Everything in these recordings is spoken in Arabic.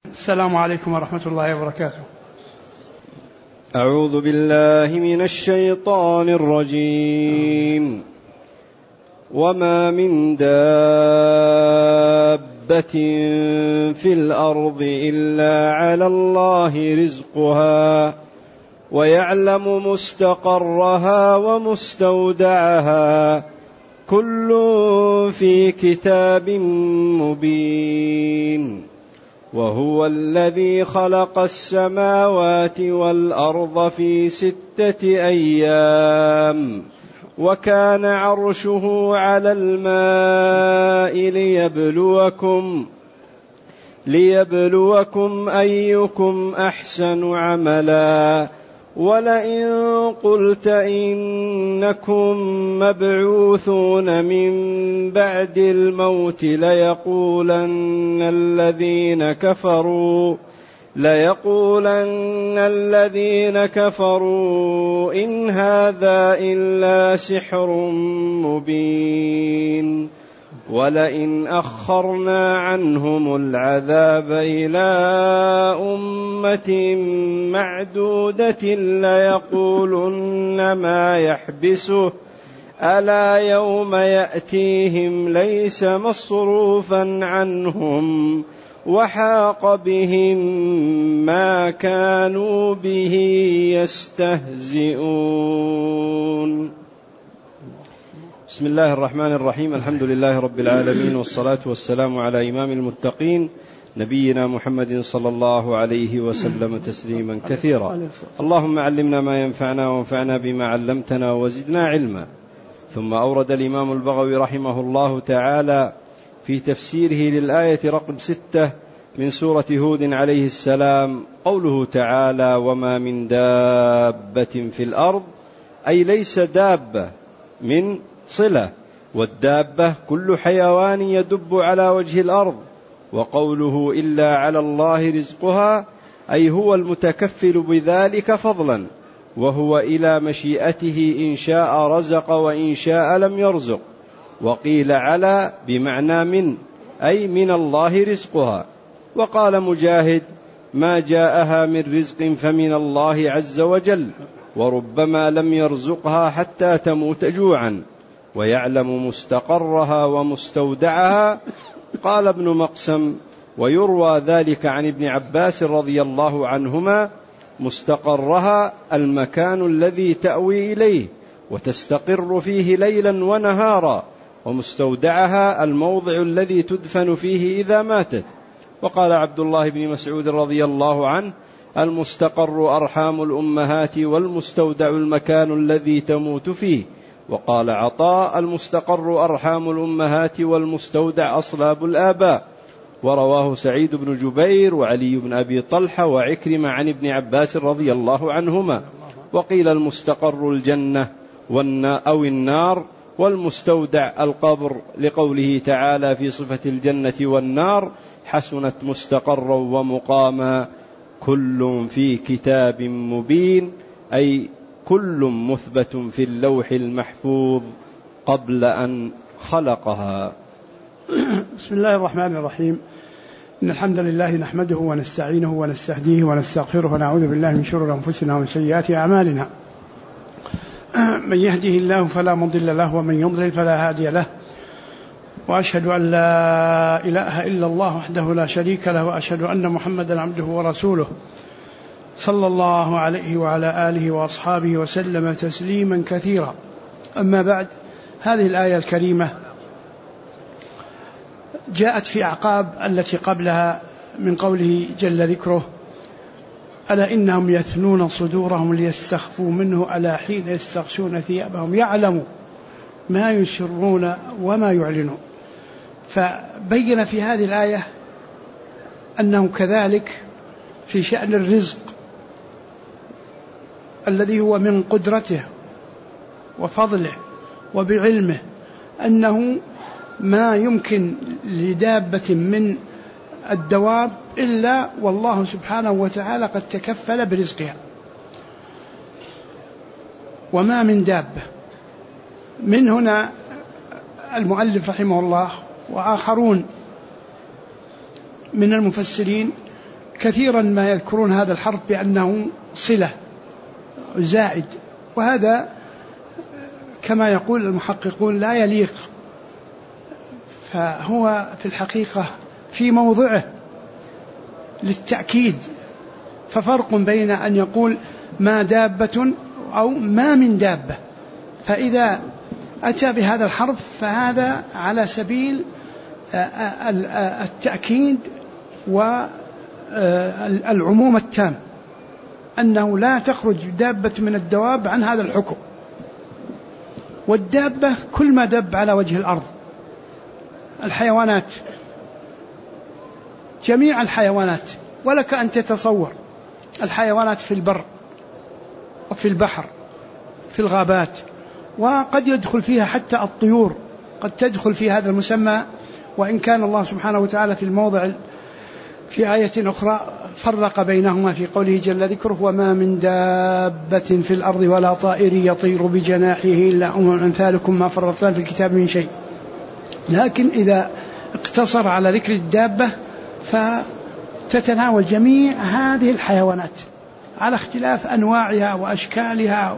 السلام عليكم ورحمة الله وبركاته. أعوذ بالله من الشيطان الرجيم. وما من دابة في الأرض إلا على الله رزقها ويعلم مستقرها ومستودعها كل في كتاب مبين. وهو الذي خلق السماوات والأرض في 6 أيام وكان عرشه على الماء ليبلوكم أيكم أحسن عملا. ولئن قلت إنكم مبعوثون من بعد الموت ليقولن الذين كفروا إن هذا إلا سحر مبين. ولئن أخرنا عنهم العذاب إلى أمة معدودة ليقولن ما يحبسه ألا يوم يأتيهم ليس مصروفا عنهم وحاق بهم ما كانوا به يستهزئون. بسم الله الرحمن الرحيم. الحمد لله رب العالمين، والصلاة والسلام على إمام المتقين نبينا محمد صلى الله عليه وسلم تسليما كثيرا. اللهم علمنا ما ينفعنا وانفعنا بما علمتنا وزدنا علما. ثم أورد الإمام البغوي رحمه الله تعالى في تفسيره للآية رقم 6 من سورة هود عليه السلام قوله تعالى: وما من دابة في الأرض، أي ليس دابة من صلة، والدابة كل حيوان يدب على وجه الأرض. وقوله إلا على الله رزقها، أي هو المتكفل بذلك فضلا، وهو إلى مشيئته إن شاء رزق وإن شاء لم يرزق. وقيل على بمعنى من، أي من الله رزقها. وقال مجاهد: ما جاءها من رزق فمن الله عز وجل، وربما لم يرزقها حتى تموت جوعا. ويعلم مستقرها ومستودعها. قال ابن مقسم: ويروى ذلك عن ابن عباس رضي الله عنهما: مستقرها المكان الذي تأوي إليه وتستقر فيه ليلا ونهارا، ومستودعها الموضع الذي تدفن فيه إذا ماتت. وقال عبد الله بن مسعود رضي الله عنه: المستقر أرحام الأمهات، والمستودع المكان الذي تموت فيه. وقال عطاء: المستقر أرحام الأمهات، والمستودع أصلاب الآباء. ورواه سعيد بن جبير وعلي بن أبي طلحة وعكرمة عن ابن عباس رضي الله عنهما. وقيل المستقر الجنة أو النار، والمستودع القبر، لقوله تعالى في صفة الجنة والنار: حسنت مستقرا ومقاما كل في كتاب مبين، أي كل مثبت في اللوح المحفوظ قبل أن خلقها. بسم الله الرحمن الرحيم. إن الحمد لله نحمده ونستعينه ونستهديه ونستغفره ونعوذ بالله من شرور أنفسنا ومن سيئات أعمالنا. من يهده الله فلا مضل له، ومن يضلل فلا هادي له. وأشهد أن لا إله إلا الله وحده لا شريك له، وأشهد أن محمدا عبده ورسوله صلى الله عليه وعلى آله وأصحابه وسلم تسليما كثيرا. أما بعد، هذه الآية الكريمة جاءت في أعقاب التي قبلها من قوله جل ذكره: ألا إنهم يثنون صدورهم ليستخفوا منه ألا حين يستغشون ثيابهم يعلم ما يسرون وما يعلنون. فبين في هذه الآية أنه كذلك في شأن الرزق الذي هو من قدرته وفضله وبعلمه، أنه ما يمكن لدابة من الدواب إلا والله سبحانه وتعالى قد تكفل برزقها. وما من دابة. من هنا المؤلف رحمه الله وآخرون من المفسرين كثيرا ما يذكرون هذا الحرف بأنه صلة زائد، وهذا كما يقول المحققون لا يليق، فهو في الحقيقة في موضعه للتأكيد. ففرق بين أن يقول ما دابة أو ما من دابة، فإذا أتى بهذا الحرف فهذا على سبيل التأكيد والعموم التام، أنه لا تخرج دابة من الدواب عن هذا الحكم. والدابة كل ما دب على وجه الأرض، الحيوانات، جميع الحيوانات، ولك أن تتصور الحيوانات في البر وفي البحر في الغابات، وقد يدخل فيها حتى الطيور، قد تدخل في هذا المسمى، وإن كان الله سبحانه وتعالى في الموضع في آية أخرى فرق بينهما في قوله جل ذكره وما من دابة في الأرض ولا طائر يطير بجناحه إلا أمم أمثالكم ما فرطنا في الكتاب من شيء. لكن إذا اقتصر على ذكر الدابة فتتناول جميع هذه الحيوانات على اختلاف أنواعها وأشكالها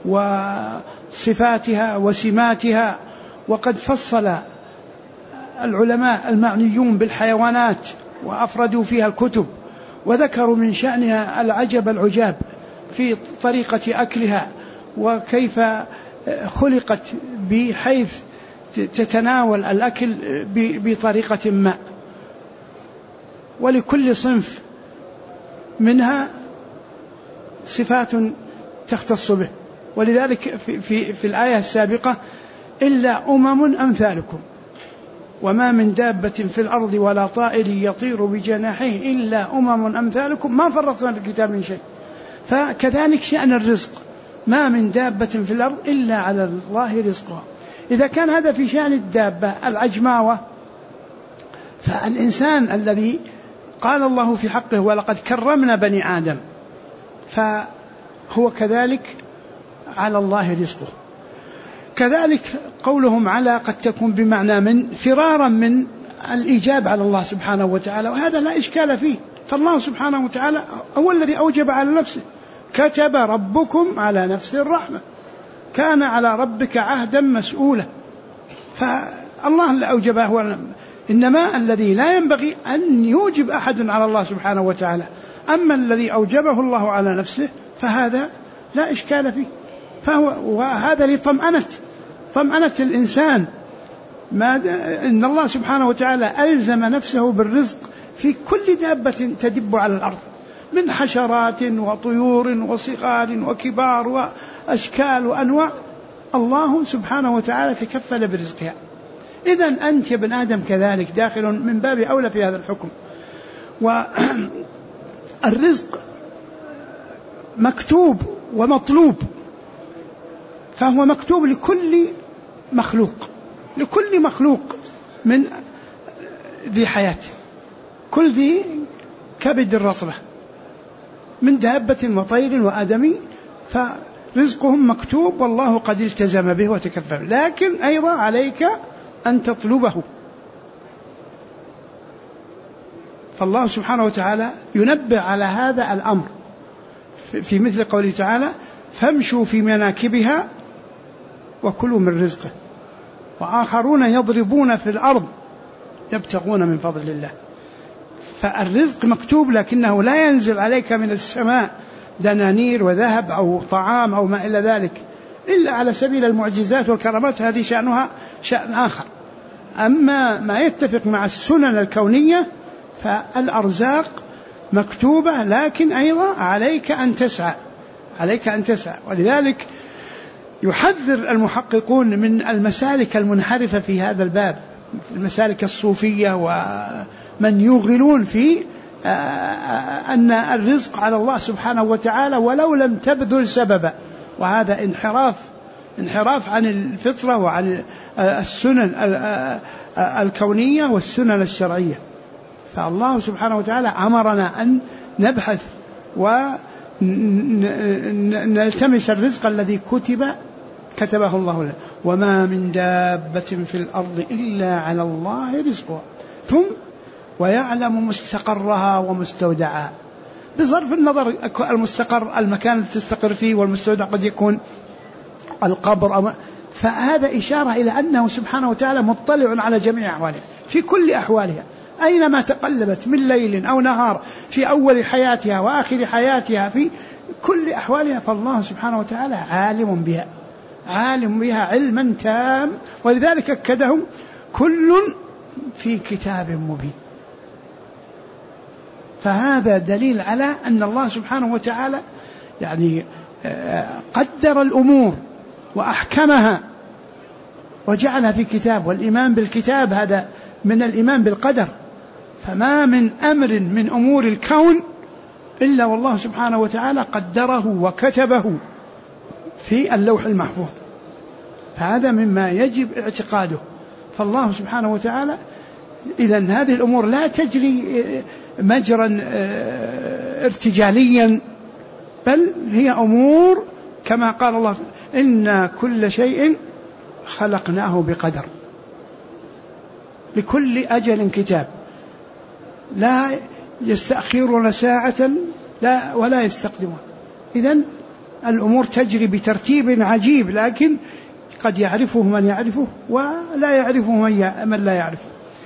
وصفاتها وسماتها. وقد فصل العلماء المعنيون بالحيوانات وأفردوا فيها الكتب، وذكروا من شأنها العجب العجاب في طريقة أكلها، وكيف خلقت بحيث تتناول الأكل بطريقة ما، ولكل صنف منها صفات تختص به. ولذلك في الآية السابقة إلا أمم أمثالكم وما من دابة في الأرض ولا طائر يطير بجناحيه إلا أمم أمثالكم ما فرطنا في الكتاب من شيء. فكذلك شأن الرزق، ما من دابة في الأرض إلا على الله رزقها. إذا كان هذا في شأن الدابة العجماوة، فالإنسان الذي قال الله في حقه ولقد كرمنا بني آدم، فهو كذلك على الله رزقه. كذلك قولهم على قد تكون بمعنى من، فرارا من الإيجاب على الله سبحانه وتعالى، وهذا لا إشكال فيه، فالله سبحانه وتعالى هو الذي أوجب على نفسه، كتب ربكم على نفسه الرحمة، كان على ربك عهدا مسؤولا، فالله اللي أوجبه. إنما الذي لا ينبغي أن يوجب أحد على الله سبحانه وتعالى، أما الذي أوجبه الله على نفسه فهذا لا إشكال فيه، وهذا لطمأنة الإنسان، إن الله سبحانه وتعالى ألزم نفسه بالرزق في كل دابة تدب على الأرض من حشرات وطيور وصغار وكبار وأشكال وأنواع، الله سبحانه وتعالى تكفل برزقها. إذن أنت يا ابن آدم كذلك داخل من باب أولى في هذا الحكم. والرزق مكتوب ومطلوب، فهو مكتوب لكل مخلوق من ذي حياة، كل ذي كبد الرطبة من دابة وطير وآدمي، فرزقهم مكتوب والله قد التزم به وتكفل، لكن أيضا عليك أن تطلبه. فالله سبحانه وتعالى ينبه على هذا الأمر في مثل قوله تعالى فامشوا في مناكبها وكلوا من رزقه وآخرون يضربون في الأرض يبتغون من فضل الله. فالرزق مكتوب، لكنه لا ينزل عليك من السماء دنانير وذهب أو طعام أو ما إلى ذلك إلا على سبيل المعجزات والكرامات، هذه شأنها شأن آخر. أما ما يتفق مع السنن الكونية فالأرزاق مكتوبة، لكن أيضا عليك أن تسعى. ولذلك يحذر المحققون من المسالك المنحرفة في هذا الباب، المسالك الصوفية ومن يغلون في أن الرزق على الله سبحانه وتعالى ولو لم تبذل سببا، وهذا انحراف عن الفطرة وعن السنن الكونية والسنن الشرعية. فالله سبحانه وتعالى أمرنا أن نبحث ونلتمس الرزق الذي كتبه الله لنا، وما من دابة في الأرض إلا على الله رزقها. ثم ويعلم مستقرها ومستودعها، بصرف النظر المستقر المكان الذي تستقر فيه، والمستودع قد يكون القبر، فهذا إشارة إلى أنه سبحانه وتعالى مطلع على جميع أحوالها في كل أحوالها، أينما تقلبت من ليل أو نهار، في أول حياتها وآخر حياتها، في كل أحوالها، فالله سبحانه وتعالى عالم بها علما تام. ولذلك أكدهم كل في كتاب مبين. فهذا دليل على أن الله سبحانه وتعالى يعني قدر الأمور وأحكمها وجعلها في كتاب، والإيمان بالكتاب هذا من الإيمان بالقدر. فما من أمر من أمور الكون إلا والله سبحانه وتعالى قدره وكتبه في اللوح المحفوظ، فهذا مما يجب اعتقاده. فالله سبحانه وتعالى إذن هذه الأمور لا تجري مجرا ارتجاليا، بل هي أمور كما قال الله: إن كل شيء خلقناه بقدر، لكل أجل كتاب، لا يستأخرون ساعة ولا يستقدمون. إذن الأمور تجري بترتيب عجيب، لكن قد يعرفه من يعرفه ولا يعرفه من لا يعرفه.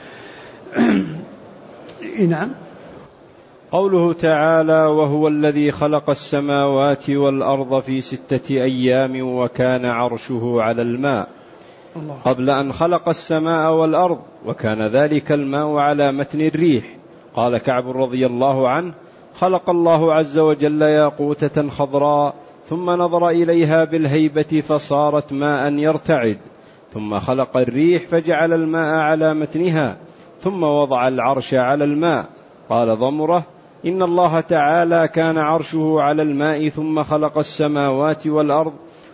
نعم. قوله تعالى: وهو الذي خلق السماوات والأرض في 6 أيام وكان عرشه على الماء، قبل أن خلق السماء والأرض، وكان ذلك الماء على متن الريح. قال كعب رضي الله عنه: خلق الله عز وجل ياقوتة خضراء، ثم نظر إليها بالهيبة فصارت ماء يرتعد، ثم خلق الريح فجعل الماء على متنها، ثم وضع العرش على الماء. قال ضمرة: إن الله تعالى كان عرشه على الماء، ثم خلق السماوات والأرض،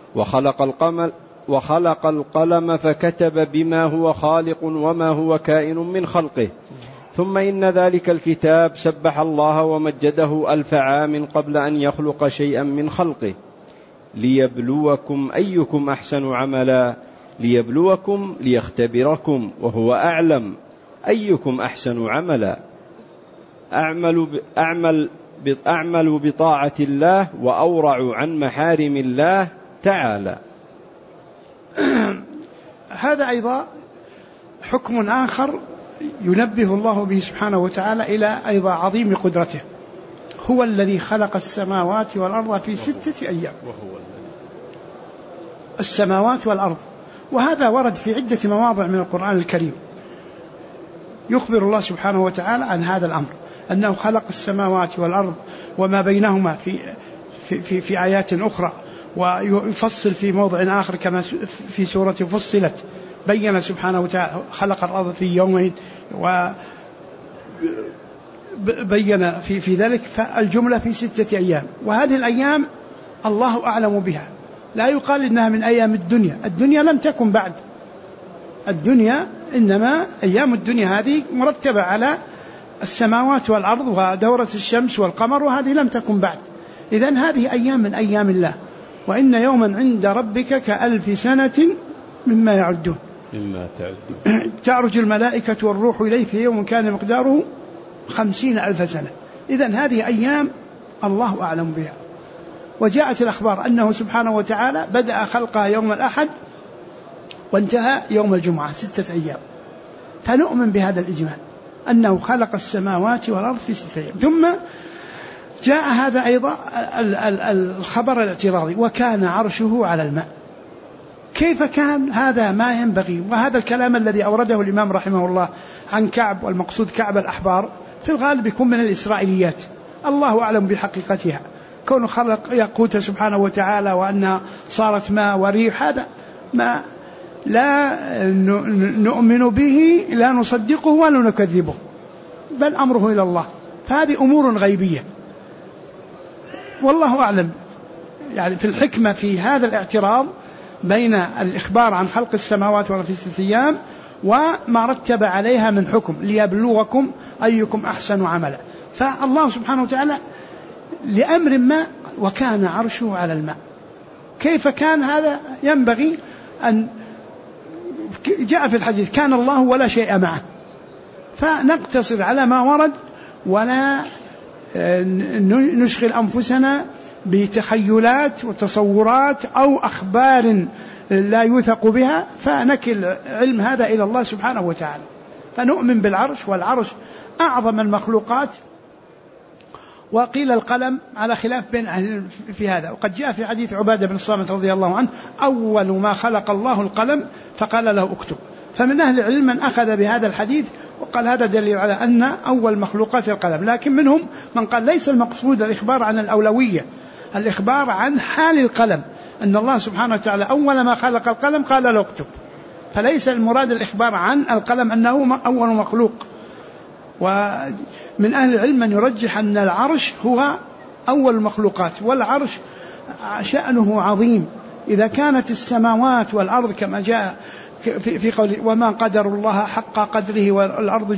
وخلق القلم فكتب بما هو خالق وما هو كائن من خلقه، ثم إن ذلك الكتاب سبح الله ومجده 1000 عام قبل أن يخلق شيئا من خلقه، ليبلوكم أيكم أحسن عملا، ليبلوكم ليختبركم وهو أعلم أيكم أحسن عملا، أعمل بطاعة الله وأورع عن محارم الله تعالى. هذا أيضا حكم آخر ينبه الله به سبحانه وتعالى إلى أيضا عظيم قدرته. هو الذي خلق السماوات والأرض في 6 أيام. السماوات والأرض، وهذا ورد في عدة مواضع من القرآن الكريم، يخبر الله سبحانه وتعالى عن هذا الأمر، أنه خلق السماوات والأرض وما بينهما في آيات أخرى، ويفصل في موضع آخر كما في سورة فصلت، بين سبحانه وتعالى خلق الأرض في يومين، وبين في ذلك فالجملة في 6 أيام. وهذه الأيام الله أعلم بها، لا يقال إنها من أيام الدنيا لم تكن بعد، الدنيا إنما أيام الدنيا هذه مرتبة على السماوات والأرض ودورة الشمس والقمر، وهذه لم تكن بعد. إذن هذه أيام من أيام الله. وإن يوما عند ربك ك1000 سنة مما يعدون. تعرج الملائكة والروح إليه في يوم كان مقداره 50,000 سنة. إذن هذه أيام الله أعلم بها. وجاءت الأخبار أنه سبحانه وتعالى بدأ خلقها يوم الأحد وانتهى يوم الجمعة، 6 أيام. فنؤمن بهذا الإجمال أنه خلق السماوات والأرض في 6 أيام. ثم جاء هذا أيضا الخبر الاعتراضي: وكان عرشه على الماء. كيف كان؟ هذا ما ينبغي. وهذا الكلام الذي أورده الإمام رحمه الله عن كعب، والمقصود كعب الأحبار، في الغالب يكون من الإسرائيليات، الله أعلم بحقيقتها. كونه خلق ياقوت سبحانه وتعالى وأنها صارت ماء وريح، هذا ما لا نؤمن به، لا نصدقه ولا نكذبه، بل أمره إلى الله. فهذه أمور غيبية، والله أعلم يعني في الحكمة في هذا الاعتراض بين الإخبار عن خلق السماوات والأرض في 6 أيام وما رتب عليها من حكم ليبلوكم أيكم أحسن عملا. فالله سبحانه وتعالى لأمر ما وكان عرشه على الماء. كيف كان هذا؟ ينبغي أن جاء في الحديث: كان الله ولا شيء معه. فنقتصر على ما ورد ولا نشغل أنفسنا بتخيلات وتصورات أو أخبار لا يوثق بها، فنكل علم هذا إلى الله سبحانه وتعالى. فنؤمن بالعرش، والعرش أعظم المخلوقات. وقيل القلم على خلاف بين أهل في هذا، وقد جاء في حديث عبادة بن الصامت رضي الله عنه: أول ما خلق الله القلم فقال له اكتب. فمن أهل العلم من أخذ بهذا الحديث وقال هذا دليل على أن أول مخلوقات القلم، لكن منهم من قال ليس المقصود الإخبار عن الأولوية، الإخبار عن حال القلم، أن الله سبحانه وتعالى أول ما خلق القلم قال له اكتب، فليس المراد الإخبار عن القلم أنه أول مخلوق. ومن أهل العلم من يرجح أن العرش هو أول المخلوقات، والعرش شأنه عظيم. إذا كانت السماوات والأرض كما جاء في قوله: وما قدر الله حق قدره والأرض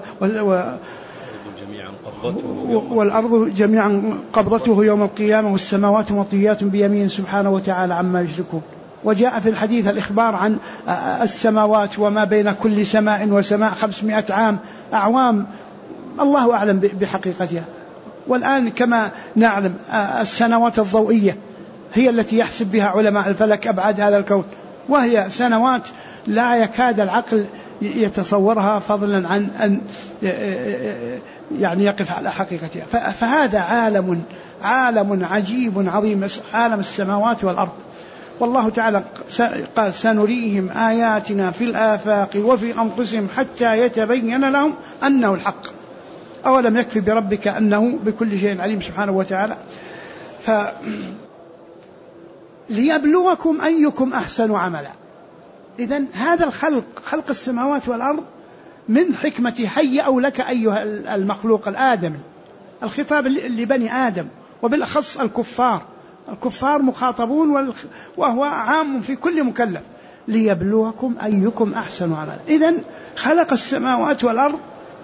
جميعا قبضته يوم القيامة والسماوات مطويات بيمين سبحانه وتعالى عما يشركون. وجاء في الحديث الإخبار عن السماوات وما بين كل سماء وسماء 500 عام أعوام، الله أعلم بحقيقتها. والآن كما نعلم السنوات الضوئية هي التي يحسب بها علماء الفلك أبعاد هذا الكون، وهي سنوات لا يكاد العقل يتصورها، فضلا عن أن يعني يقف على حقيقتها. فهذا عالم عجيب عظيم، عالم السماوات والأرض. والله تعالى قال: سنريهم آياتنا في الآفاق وفي أنفسهم حتى يتبين لهم أنه الحق. أولم يكفي بربك أنه بكل شيء عليم سبحانه وتعالى. ليبلوكم أيكم أحسن عملا. إذن هذا خلق السماوات والأرض من حكمة هيئوا لك أيها المخلوق الآدمي. الخطاب لبني آدم، وبالأخص الكفار مخاطبون، وهو عام في كل مكلف. ليبلوكم أيكم أحسن عملا. إذن خلق السماوات والأرض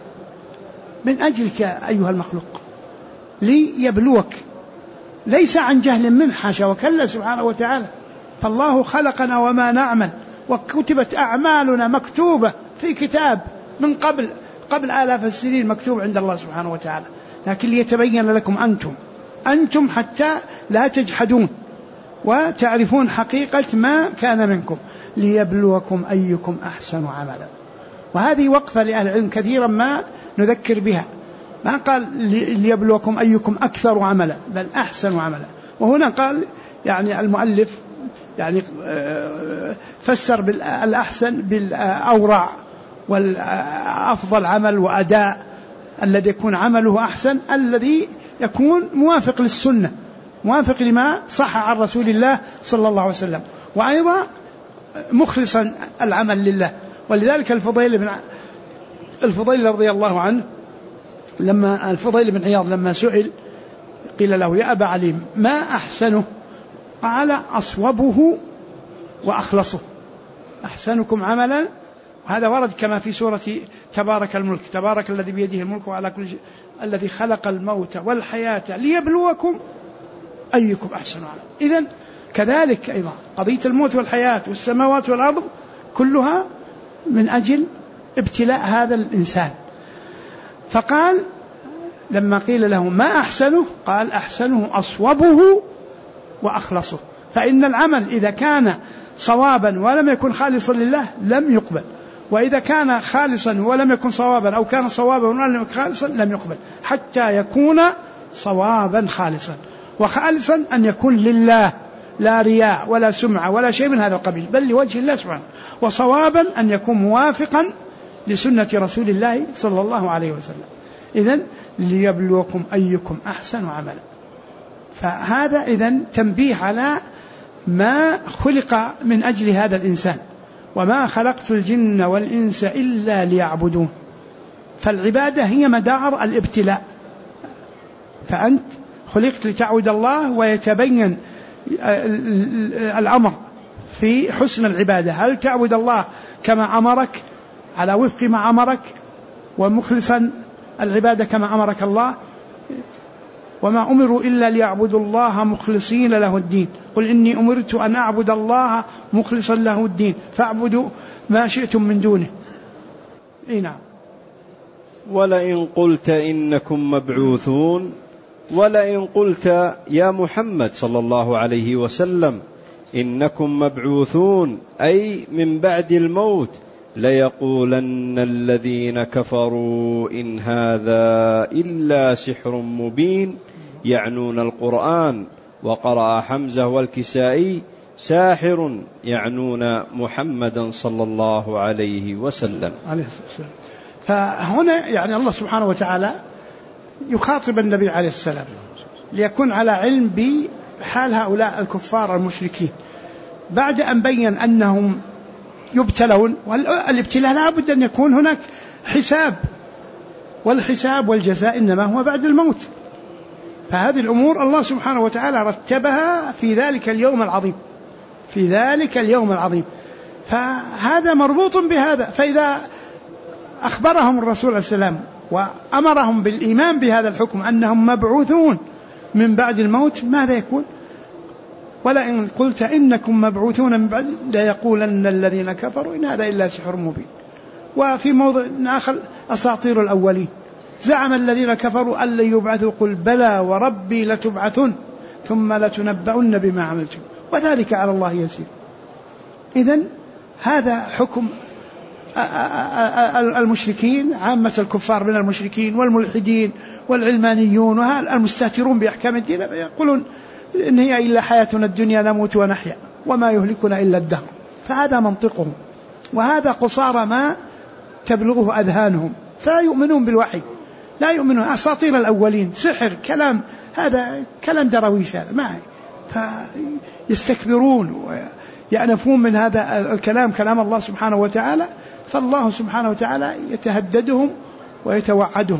من أجلك أيها المخلوق، ليبلوك، ليس عن جهل منه، حاشا وكلا سبحانه وتعالى. فالله خلقنا وما نعمل، وكتبت أعمالنا مكتوبة في كتاب من قبل آلاف السنين، مكتوب عند الله سبحانه وتعالى، لكن ليتبين لكم أنتم حتى لا تجحدون وتعرفون حقيقة ما كان منكم. ليبلوكم أيكم أحسن عملا. وهذه وقفة لأهل العلم كثيرا ما نذكر بها، ما قال ليبلوكم أيكم أكثر عملا، بل أحسن عملا. وهنا قال يعني المؤلف يعني فسر بالأحسن بالأورع والأفضل عمل وأداء، الذي يكون عمله أحسن، الذي يكون موافق للسنة، موافق لما صح عن رسول الله صلى الله عليه وسلم، وأيضا مخلصا العمل لله. ولذلك الفضيل رضي الله عنه، لما الفضيل بن عياض لما سئل قيل له: يا أبا عليم ما أحسنه؟ قال: أصوبه وأخلصه. أحسنكم عملا، وهذا ورد كما في سورة تبارك الملك: تبارك الذي بيده الملك وعلى كل شيء، الذي خلق الموت والحياة ليبلوكم أيكم أحسن عملا. إذن كذلك أيضا قضية الموت والحياة والسماوات والأرض كلها من أجل ابتلاء هذا الإنسان. فقال لما قيل له ما أحسنه؟ قال: أحسنه أصوبه وأخلصه. فإن العمل إذا كان صوابا ولم يكن خالصا لله لم يقبل، وإذا كان خالصا ولم يكن صوابا، أو كان صوابا ولم يكن خالصا، لم يقبل، حتى يكون صوابا خالصا. وخالصا أن يكون لله، لا رياء ولا سمعة ولا شيء من هذا القبيل، بل لوجه الله سبحانه. وصوابا أن يكون موافقا لسنة رسول الله صلى الله عليه وسلم. إذن ليبلوكم أيكم أحسن عملا. فهذا إذن تنبيه على ما خلق من أجل هذا الإنسان: وما خلقت الجن والإنس إلا ليعبدون. فالعبادة هي مدار الابتلاء، فأنت خلقت لتعبد الله، ويتبين الأمر في حسن العبادة. هل تعبد الله كما أمرك على وفق ما أمرك، ومخلصا العبادة كما أمرك الله؟ وما أمروا إلا ليعبدوا الله مخلصين له الدين، قل إني أمرت أن أعبد الله مخلصا له الدين فاعبدوا ما شئتم من دونه. نعم. ولئن قلت إنكم مبعوثون، ولئن قلت يا محمد صلى الله عليه وسلم إنكم مبعوثون أي من بعد الموت، ليقولن الذين كفروا إن هذا إلا سحر مبين، يعنون القرآن. وقرأ حمزة والكسائي ساحر، يعنون محمدا صلى الله عليه وسلم. فهنا يعني الله سبحانه وتعالى يخاطب النبي عليه السلام ليكون على علم بحال هؤلاء الكفار المشركين، بعد أن بين أنهم يبتلون، والابتلاء لا بد أن يكون هناك حساب، والحساب والجزاء إنما هو بعد الموت. فهذه الأمور الله سبحانه وتعالى رتبها في ذلك اليوم العظيم، في ذلك اليوم العظيم، فهذا مربوط بهذا. فإذا أخبرهم الرسول عليه السلام وأمرهم بالإيمان بهذا الحكم أنهم مبعوثون من بعد الموت، ماذا يكون؟ ولئن قلت إنكم مبعوثون من بعد ليقولن الذين كفروا إن هذا إلا سحر مبين. وفي موضع آخر أساطير الأولين، زعم الذين كفروا أن لن يبعثوا قل بلى وربي لتبعثن ثم لتنبؤن بما عملتم وذلك على الله يسير. إذن هذا حكم المشركين، عامة الكفار من المشركين والملحدين والعلمانيون والمستهترون بأحكام الدين، يقولون إن هي إلا حياتنا الدنيا نموت ونحيا وما يهلكنا إلا الدهر. فهذا منطقهم، وهذا قصارى ما تبلغه أذهانهم، فلا يؤمنون بالوحي، لا يؤمنون. أساطير الأولين، سحر، كلام، هذا كلام درويش، هذا ما يستكبرون ويأنفون من هذا الكلام، كلام الله سبحانه وتعالى. فالله سبحانه وتعالى يتهددهم ويتوعدهم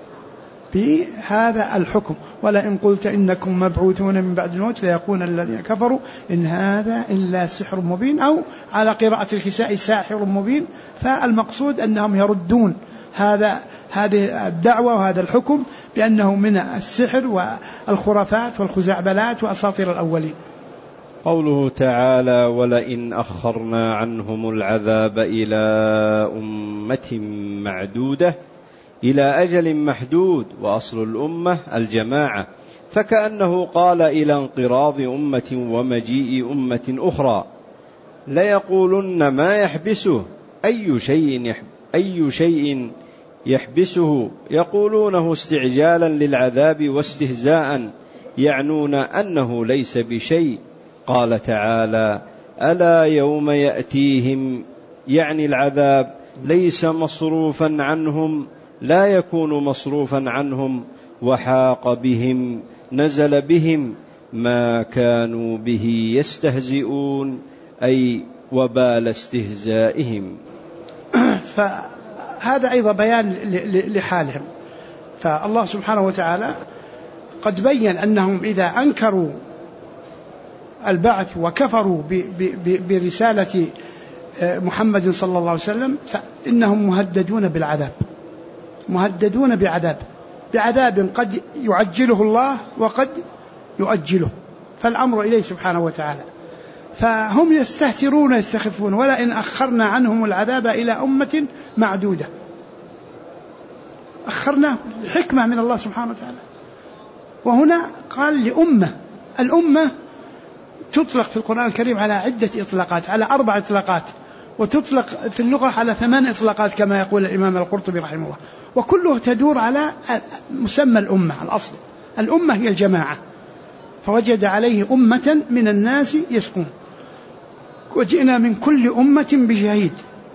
بهذا الحكم: ولئن قلت إنكم مبعوثون من بعد الموت ليقول الذين كفروا إن هذا إلا سحر مبين، أو على قراءة الكسائي ساحر مبين. فالمقصود أنهم يردون هذه الدعوة وهذا الحكم بأنه من السحر والخرافات والخزعبلات وأساطير الأولين. قوله تعالى: ولئن أخرنا عنهم العذاب إلى أمة معدودة، إلى أجل محدود، وأصل الأمة الجماعة، فكأنه قال إلى انقراض أمة ومجيء أمة أخرى. ليقولن ما يحبسه، أي شيء يحبسه، يقولونه استعجالا للعذاب واستهزاء، يعنون أنه ليس بشيء. قال تعالى: ألا يوم يأتيهم، يعني العذاب ليس مصروفا عنهم، لا يكون مصروفا عنهم، وحاق بهم، نزل بهم ما كانوا به يستهزئون، أي وبال استهزائهم. فهذا أيضا بيان لحالهم. فالله سبحانه وتعالى قد بيّن أنهم إذا أنكروا البعث وكفروا برسالة محمد صلى الله عليه وسلم فإنهم مهددون بالعذاب، مهددون بعذاب قد يعجله الله وقد يؤجله، فالأمر إليه سبحانه وتعالى. فهم يستهترون يستخفون: ولئن أخرنا عنهم العذاب إلى أمة معدودة. أخرنا حكمة من الله سبحانه وتعالى. وهنا قال لأمة، الأمة تطلق في القرآن الكريم على عدة إطلاقات، على 4 إطلاقات، وتطلق في اللغة على 8 إطلاقات كما يقول الإمام القرطبي رحمه الله، وكله تدور على مسمى الأمة. الأصل الأمة هي الجماعة، فوجد عليه أمة من الناس يسقون، وجئنا من كل أمة بشهيد.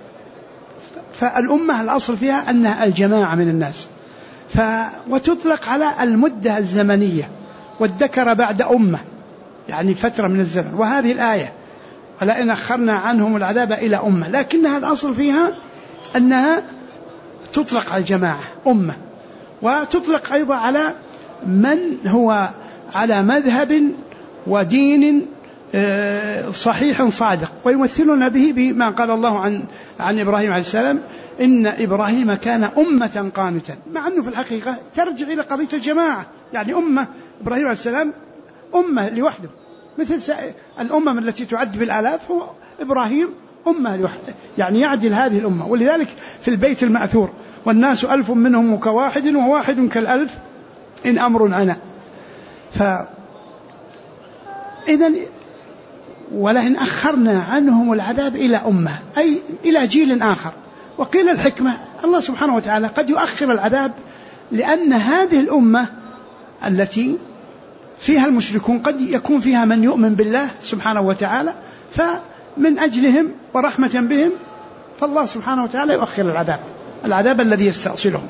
فالأمة الأصل فيها أنها الجماعة من الناس. وتطلق على المدة الزمنية، والذكر بعد أمة يعني فترة من الزمن. وهذه الآية: ولئن أخرنا عنهم العذاب إلى أمة، لكنها الأصل فيها أنها تطلق على الجماعة أمة، وتطلق أيضا على من هو على مذهب ودين صحيح صادق، ويمثلنا به بما قال الله عن إبراهيم عليه السلام: إن إبراهيم كان أمة قانتا، مع أنه في الحقيقة ترجع إلى قضية الجماعة. يعني أمة إبراهيم عليه السلام أمة لوحده، مثل الأمم التي تعد بالآلاف، هو إبراهيم أمة لوحده، يعني يعدل هذه الأمة. ولذلك في البيت المأثور: والناس 1000 منهم كواحد وواحد كالألف إن أمر أنا. إذن ولئن أخرنا عنهم العذاب إلى أمة أي إلى جيل آخر. وقيل الحكمة الله سبحانه وتعالى قد يؤخر العذاب لأن هذه الأمة التي فيها المشركون قد يكون فيها من يؤمن بالله سبحانه وتعالى، فمن أجلهم ورحمة بهم فالله سبحانه وتعالى يؤخر العذاب الذي يستأصلهم.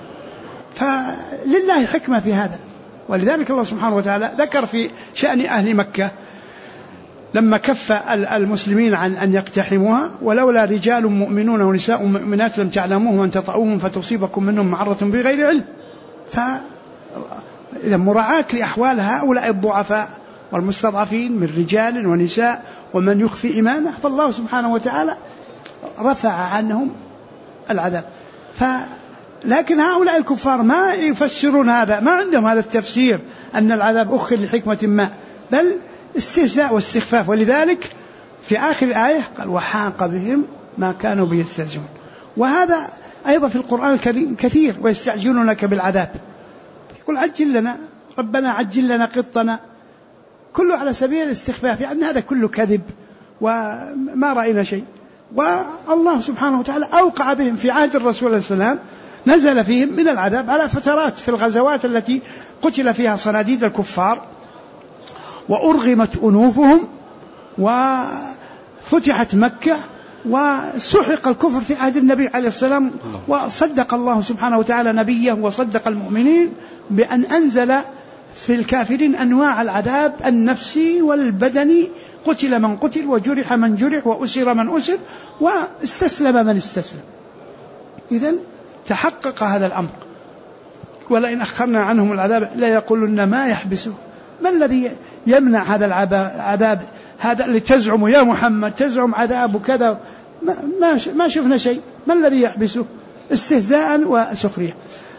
فلله حكمة في هذا. ولذلك الله سبحانه وتعالى ذكر في شأن أهل مكة لما كف المسلمين عن أن يقتحموها: ولولا رجال مؤمنون ونساء مؤمنات لم تعلموهم أن تطؤوهم فتصيبكم منهم معرة بغير علم. فإذا مراعاة لأحوال هؤلاء الضعفاء والمستضعفين من رجال ونساء ومن يخفي إيمانه، فالله سبحانه وتعالى رفع عنهم العذاب. لكن هؤلاء الكفار ما يفسرون هذا، ما عندهم هذا التفسير أن العذاب أخر لحكمة ما، بل استهزاء واستخفاف. ولذلك في آخر الآية قال: وحاق بهم ما كانوا بيستهزئون. وهذا أيضا في القرآن الكريم كثير: ويستعجلونك بالعذاب، يقول عجل لنا ربنا عجل لنا قطنا، كله على سبيل الاستخفاف، يعني هذا كله كذب وما رأينا شيء. والله سبحانه وتعالى أوقع بهم في عهد الرسول صلى الله عليه وسلم، نزل فيهم من العذاب على فترات في الغزوات التي قتل فيها صناديد الكفار وأرغمت أنوفهم وفتحت مكة وسحق الكفر في عهد النبي عليه السلام. وصدق الله سبحانه وتعالى نبيه وصدق المؤمنين بأن أنزل في الكافرين أنواع العذاب النفسي والبدني: قتل من قتل وجرح من جرح وأسر من أسر واستسلم من استسلم. إذن تحقق هذا الأمر. ولئن أخرنا عنهم العذاب لا يقولن ما يحبسه. ما الذي يمنع هذا العذاب؟ هذا اللي تزعم يا محمد تزعم عذاب كذا، ما شفنا شيء. ما الذي يحبسه؟ استهزاء وسخرية.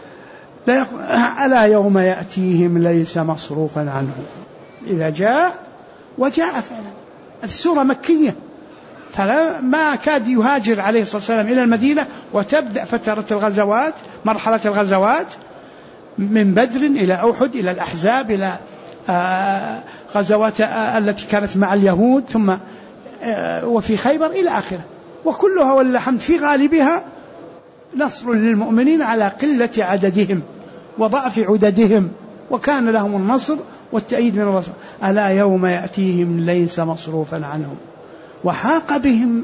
ألا يوم يأتيهم ليس مصروفا عنهم إذا جاء وجاء فعلا. السورة مكية، فما كاد يهاجر عليه الصلاة والسلام إلى المدينة وتبدأ فترة الغزوات، مرحلة الغزوات من بدر إلى أحد إلى الأحزاب إلى غزوات التي كانت مع اليهود ثم وفي خيبر إلى آخره. وكلها والحمد في غالبها نصر للمؤمنين على قلة عددهم وضعف عددهم، وكان لهم النصر والتأييد من الله. ألا يوم يأتيهم ليس مصروفا عنهم وحاق بهم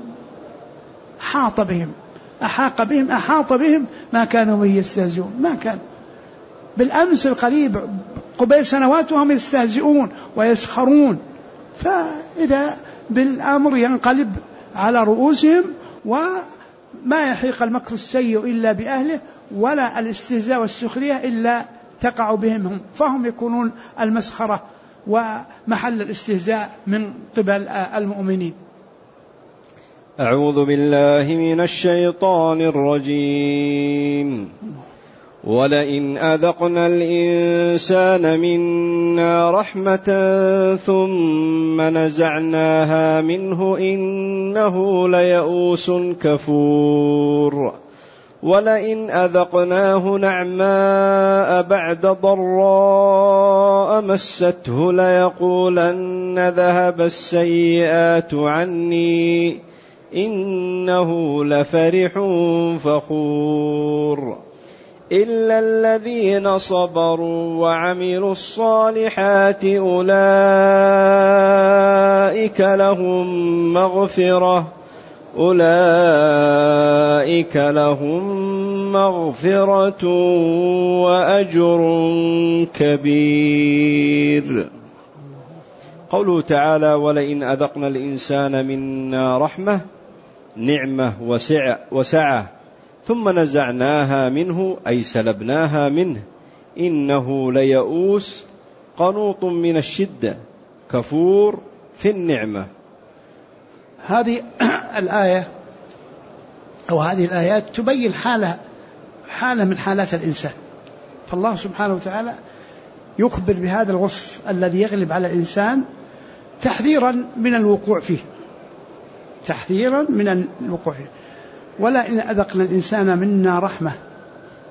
أحاط بهم ما كانوا يستهزئون. ما كان بالأمس القريب قبيل سنوات وهم يستهزئون ويسخرون، فإذا بالأمر ينقلب على رؤوسهم وما يحيق المكر السيء إلا بأهله ولا الاستهزاء والسخرية إلا تقع بهم هم، فهم يكونون المسخرة ومحل الاستهزاء من قبل المؤمنين. أعوذ بالله من الشيطان الرجيم. ولئن أذقنا الإنسان منا رحمة ثم نزعناها منه إنه ليئوس كفور. ولئن أذقناه نعماء بعد ضراء مسته ليقولن ذهب السيئات عني إنه لفرح فخور. إلا الذين صبروا وعملوا الصالحات أولئك لهم مغفرة وأجر كبير. قوله تعالى: ولئن أذقنا الإنسان منا رحمة، نعمة وسعة ثم نزعناها منه أي سلبناها منه، إنه ليئوس قنوط من الشدة كفور في النعمة. هذه الآية أو هذه الآيات تبين حالة من حالات الإنسان. فالله سبحانه وتعالى يخبر بهذا الوصف الذي يغلب على الإنسان تحذيرا من الوقوع فيه. ولئن أذقنا الإنسان منا رحمة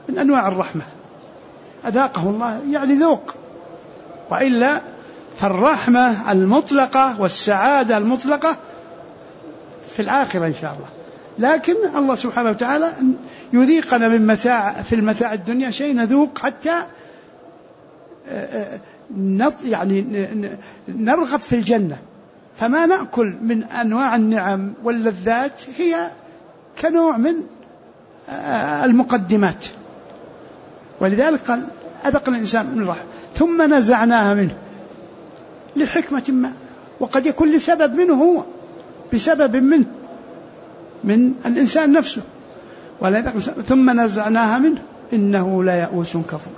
من أنواع الرحمة، أذاقه الله يعني ذوق، وإلا فالرحمة المطلقة والسعادة المطلقة في الآخرة إن شاء الله. لكن الله سبحانه وتعالى يذيقنا من متاع في المتاع الدنيا شيء نذوق حتى يعني نرغب في الجنة. فما نأكل من أنواع النعم واللذات هي كنوع من المقدمات. ولذلك قال أذقنا الإنسان من الرحمة ثم نزعناها منه لحكمة ما، وقد يكون لسبب منه هو، بسبب من الإنسان نفسه. ثم نزعناها منه إنه لا يئوس كفور.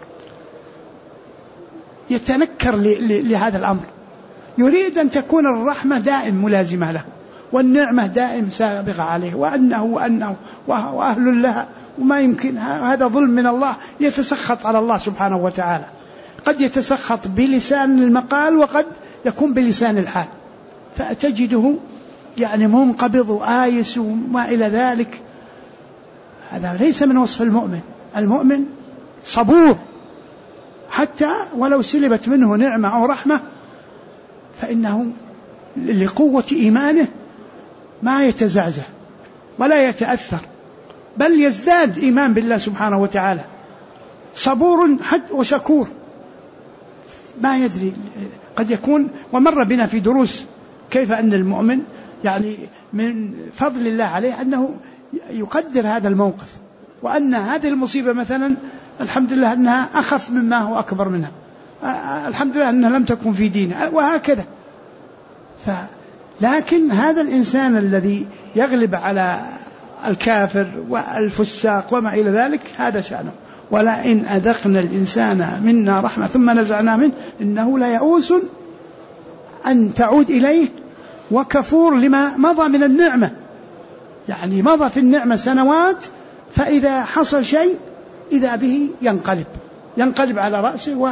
يتنكر لهذا الأمر، يريد أن تكون الرحمة دائم ملازمة له، والنعمة دائم سابقة عليه، وأنه وأهل لها، وما يمكن هذا ظلم من الله. يتسخط على الله سبحانه وتعالى، قد يتسخط بلسان المقال وقد يكون بلسان الحال، فتجده يعني منقبض وآيس وما إلى ذلك. هذا ليس من وصف المؤمن. المؤمن صبور، حتى ولو سلبت منه نعمة أو رحمة فإنه لقوة إيمانه ما يتزعزع ولا يتأثر، بل يزداد إيمان بالله سبحانه وتعالى. صبور حتى وشكور، ما يدري قد يكون. ومر بنا في دروس كيف أن المؤمن يعني من فضل الله عليه أنه يقدر هذا الموقف، وأن هذه المصيبة مثلا الحمد لله أنها أخف مما هو أكبر منها، الحمد لله أنها لم تكن في دينه، وهكذا. لكن هذا الإنسان الذي يغلب على الكافر والفساق وما إلى ذلك هذا شأنه. ولئن أذقنا الإنسان منا رحمة ثم نزعنا منه إنه لا يئوس أن تعود إليه، وكفور لما مضى من النعمة. يعني مضى في النعمة سنوات، فإذا حصل شيء إذا به ينقلب على رأسه.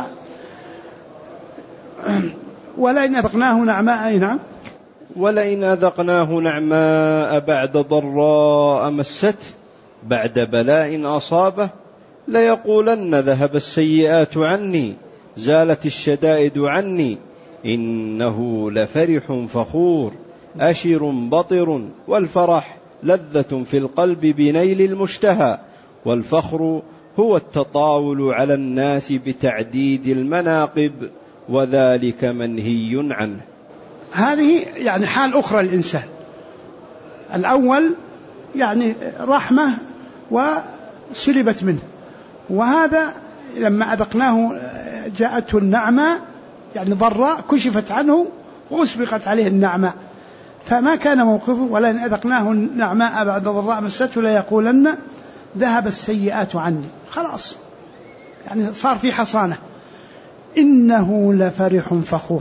ولئن أذقناه نعماء نعم ولئن أذقناه نعماء بعد ضراء مسته بعد بلاء أصابه ليقولن ذهب السيئات عني زالت الشدائد عني إنه لفرح فخور أشر بطر والفرح لذة في القلب بنيل المشتهى والفخر هو التطاول على الناس بتعديد المناقب وذلك منهي عنه. هذه يعني حال أخرى للإنسان. الأول يعني رحمة وسلبت منه، وهذا لما أذقناه جاءته النعمة يعني ضراء كشفت عنه وأسبقت عليه النعمة، فما كان موقفه. ولئن أذقناه نعماء بعد ضراء مسته ليقولن ذهب السيئات عني. خلاص يعني صار في حصانة. إنه لفرح فخور،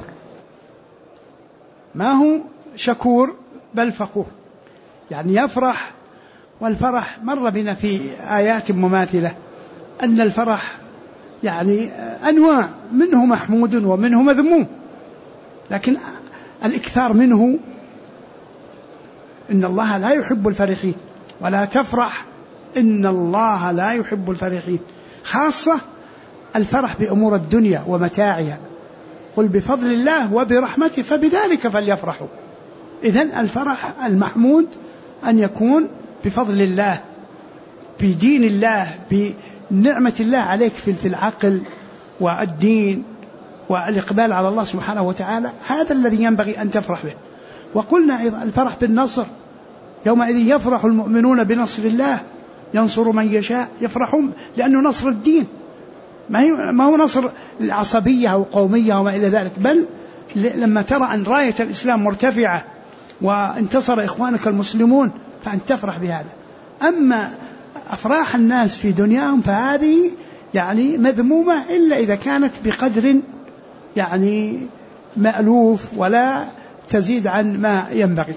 ما هو شكور بل فخور، يعني يفرح. والفرح مر بنا في آيات مماثلة أن الفرح يعني أنواع، منه محمود ومنه مذموم، لكن الإكثار منه إن الله لا يحب الفرحين، ولا تفرح إن الله لا يحب الفرحين. خاصة الفرح بأمور الدنيا ومتاعها، قل بفضل الله وبرحمته فبذلك فليفرحوا. إذن الفرح المحمود أن يكون بفضل الله، بدين الله، بنعمة الله عليك في العقل والدين والإقبال على الله سبحانه وتعالى. هذا الذي ينبغي أن تفرح به. وقلنا أيضا الفرح بالنصر، يومئذ يفرح المؤمنون بنصر الله ينصر من يشاء. يفرحون لأنه نصر الدين، ما هو نصر العصبية أو قومية وما إلى ذلك، بل لما ترى أن راية الإسلام مرتفعة وانتصر إخوانك المسلمون فأنت تفرح بهذا. أما أفراح الناس في دنياهم فهذه يعني مذمومة إلا إذا كانت بقدر يعني مألوف ولا تزيد عن ما ينبغي.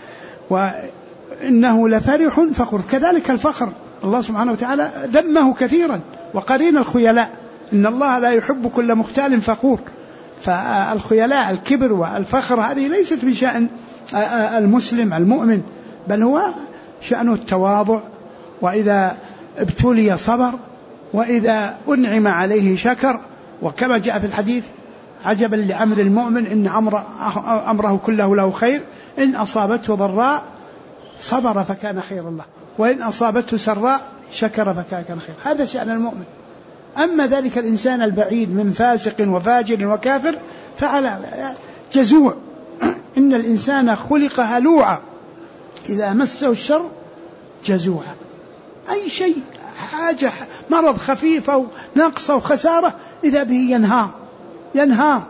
وإنه لفرح فخور. كذلك الفخر الله سبحانه وتعالى ذمه كثيرا، وقرين الخيلاء إن الله لا يحب كل مختال فخور. فالخيلاء الكبر والفخر هذه ليست من شأن المسلم المؤمن، بل هو شأنه التواضع، وإذا ابتلي صبر، وإذا أنعم عليه شكر. وكما جاء في الحديث: عجبا لأمر المؤمن إن أمره كله له خير، إن أصابته ضراء صبر فكان خيرا له، وإن أصابته سراء شكر فكان خير. هذا شأن المؤمن. أما ذلك الإنسان البعيد من فاسق وفاجر وكافر فعلى جزوع. إن الإنسان خلق هلوعا إذا مسه الشر جزوعا. أي شيء، حاجة، مرض خفيف أو نقص أو خسارة، إذا به ينهار.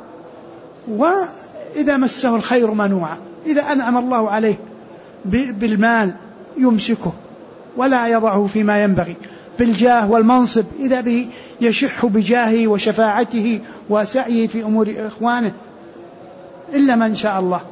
وإذا مسه الخير منوعا. إذا أنعم الله عليه بالمال يمسكه ولا يضعه فيما ينبغي، بالجاه والمنصب إذا به يشح بجاهه وشفاعته وسعيه في أمور إخوانه، إلا من شاء الله.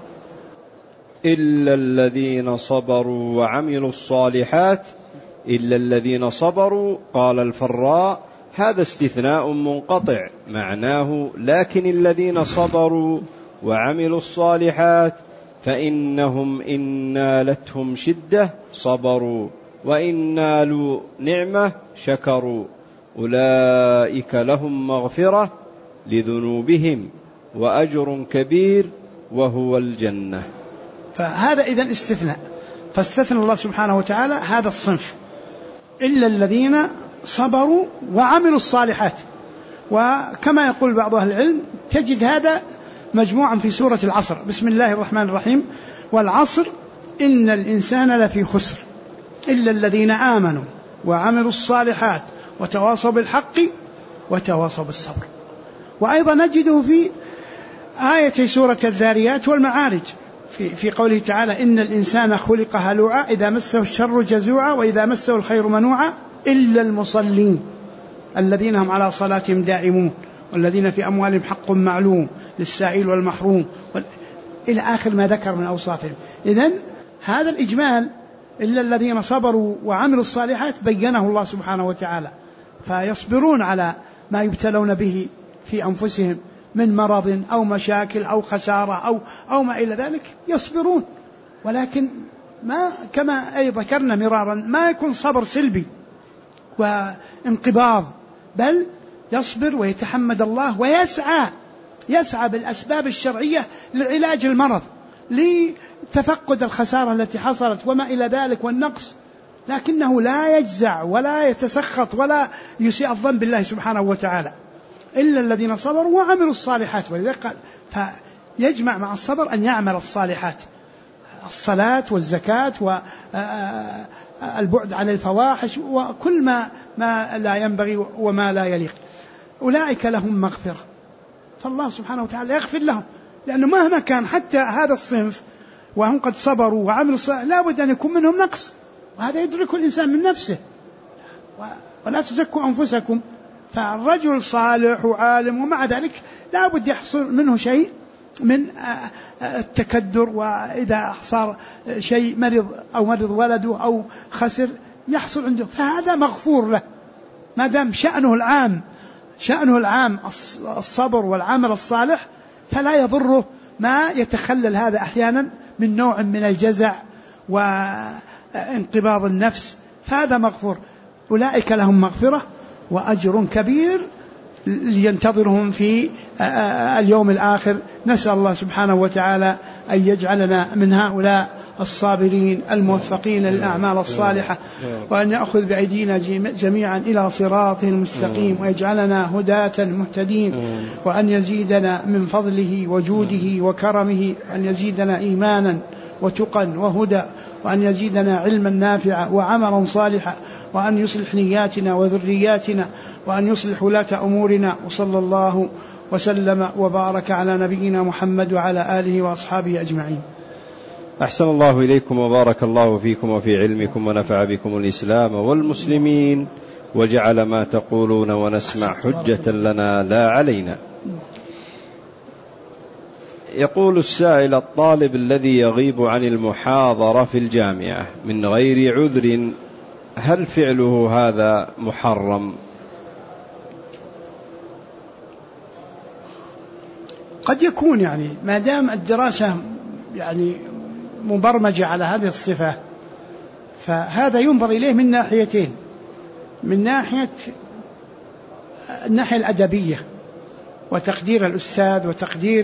إلا الذين صبروا وعملوا الصالحات. إلا الذين صبروا، قال الفراء: هذا استثناء منقطع، معناه: لكن الذين صبروا وعملوا الصالحات فإنهم إن نالتهم شدة صبروا، وإن نالوا نعمة شكروا، أولئك لهم مغفرة لذنوبهم وأجر كبير وهو الجنة. فهذا إذن استثناء، فاستثنى الله سبحانه وتعالى هذا الصنف: إلا الذين صبروا وعملوا الصالحات. وكما يقول بعض أهل العلم تجد هذا مجموعا في سورة العصر: بسم الله الرحمن الرحيم: والعصر إن الإنسان لفي خسر إلا الذين آمنوا وعملوا الصالحات وتواصوا بالحق وتواصوا بالصبر. وأيضا نجده في آية سورة الذاريات والمعارج في قوله تعالى: إن الإنسان خلق هلوعا إذا مسه الشر جزوعا وإذا مسه الخير منوعا إلا المصلين الذين هم على صلاتهم دائمون والذين في أموالهم حق معلوم للسائل والمحروم إلى آخر ما ذكر من أوصافهم. إذن هذا الإجمال: إلا الذين صبروا وعملوا الصالحات، بينه الله سبحانه وتعالى، فيصبرون على ما يبتلون به في أنفسهم من مرض أو مشاكل أو خسارة أو ما إلى ذلك، يصبرون. ولكن ما كما ذكرنا مرارا ما يكون صبر سلبي وانقباض، بل يصبر ويتحمد الله ويسعى بالأسباب الشرعية لعلاج المرض، لتفقد الخسارة التي حصلت وما إلى ذلك والنقص، لكنه لا يجزع ولا يتسخط ولا يسيء الظن بالله سبحانه وتعالى. إلا الذين صبروا وعملوا الصالحات. ولذلك قال: فيجمع مع الصبر أن يعمل الصالحات، الصلاة والزكاة والبعد عن الفواحش وكل ما لا ينبغي وما لا يليق. أولئك لهم مغفرة، فالله سبحانه وتعالى يغفر لهم، لأنه مهما كان حتى هذا الصنف وهم قد صبروا وعملوا الصالحات لا بد أن يكون منهم نقص، وهذا يدرك الإنسان من نفسه. ولا تزكوا أنفسكم، فالرجل صالح وعالم ومع ذلك لا بد يحصل منه شيء من التكدر، وإذا صار شيء مرض ولده أو خسر يحصل عنده، فهذا مغفور له ما دام شأنه العام الصبر والعمل الصالح، فلا يضره ما يتخلل هذا أحيانا من نوع من الجزع وانقباض النفس، فهذا مغفور. أولئك لهم مغفرة وأجر كبير لينتظرهم في اليوم الآخر. نسأل الله سبحانه وتعالى أن يجعلنا من هؤلاء الصابرين الموفقين للأعمال الصالحة، وأن يأخذ بأيدينا جميعا إلى صراطه المستقيم، ويجعلنا هداة مهتدين، وأن يزيدنا من فضله وجوده وكرمه، أن يزيدنا إيمانا وتقا وهدى، وأن يزيدنا علما نافعا وعملا صالحا، وأن يصلح نياتنا وذرياتنا، وأن يصلح ولاة أمورنا. وصلى الله وسلم وبارك على نبينا محمد وعلى آله وأصحابه أجمعين. أحسن الله إليكم وبارك الله فيكم وفي علمكم ونفع بكم الإسلام والمسلمين، وجعل ما تقولون ونسمع حجة لنا لا علينا. يقول السائل: الطالب الذي يغيب عن المحاضرة في الجامعة من غير عذر، هل فعله هذا محرم؟ قد يكون ما دام الدراسة مبرمجة على هذه الصفة، فهذا ينظر إليه من ناحيتين: من ناحية الناحية الأدبية وتقدير الأستاذ وتقدير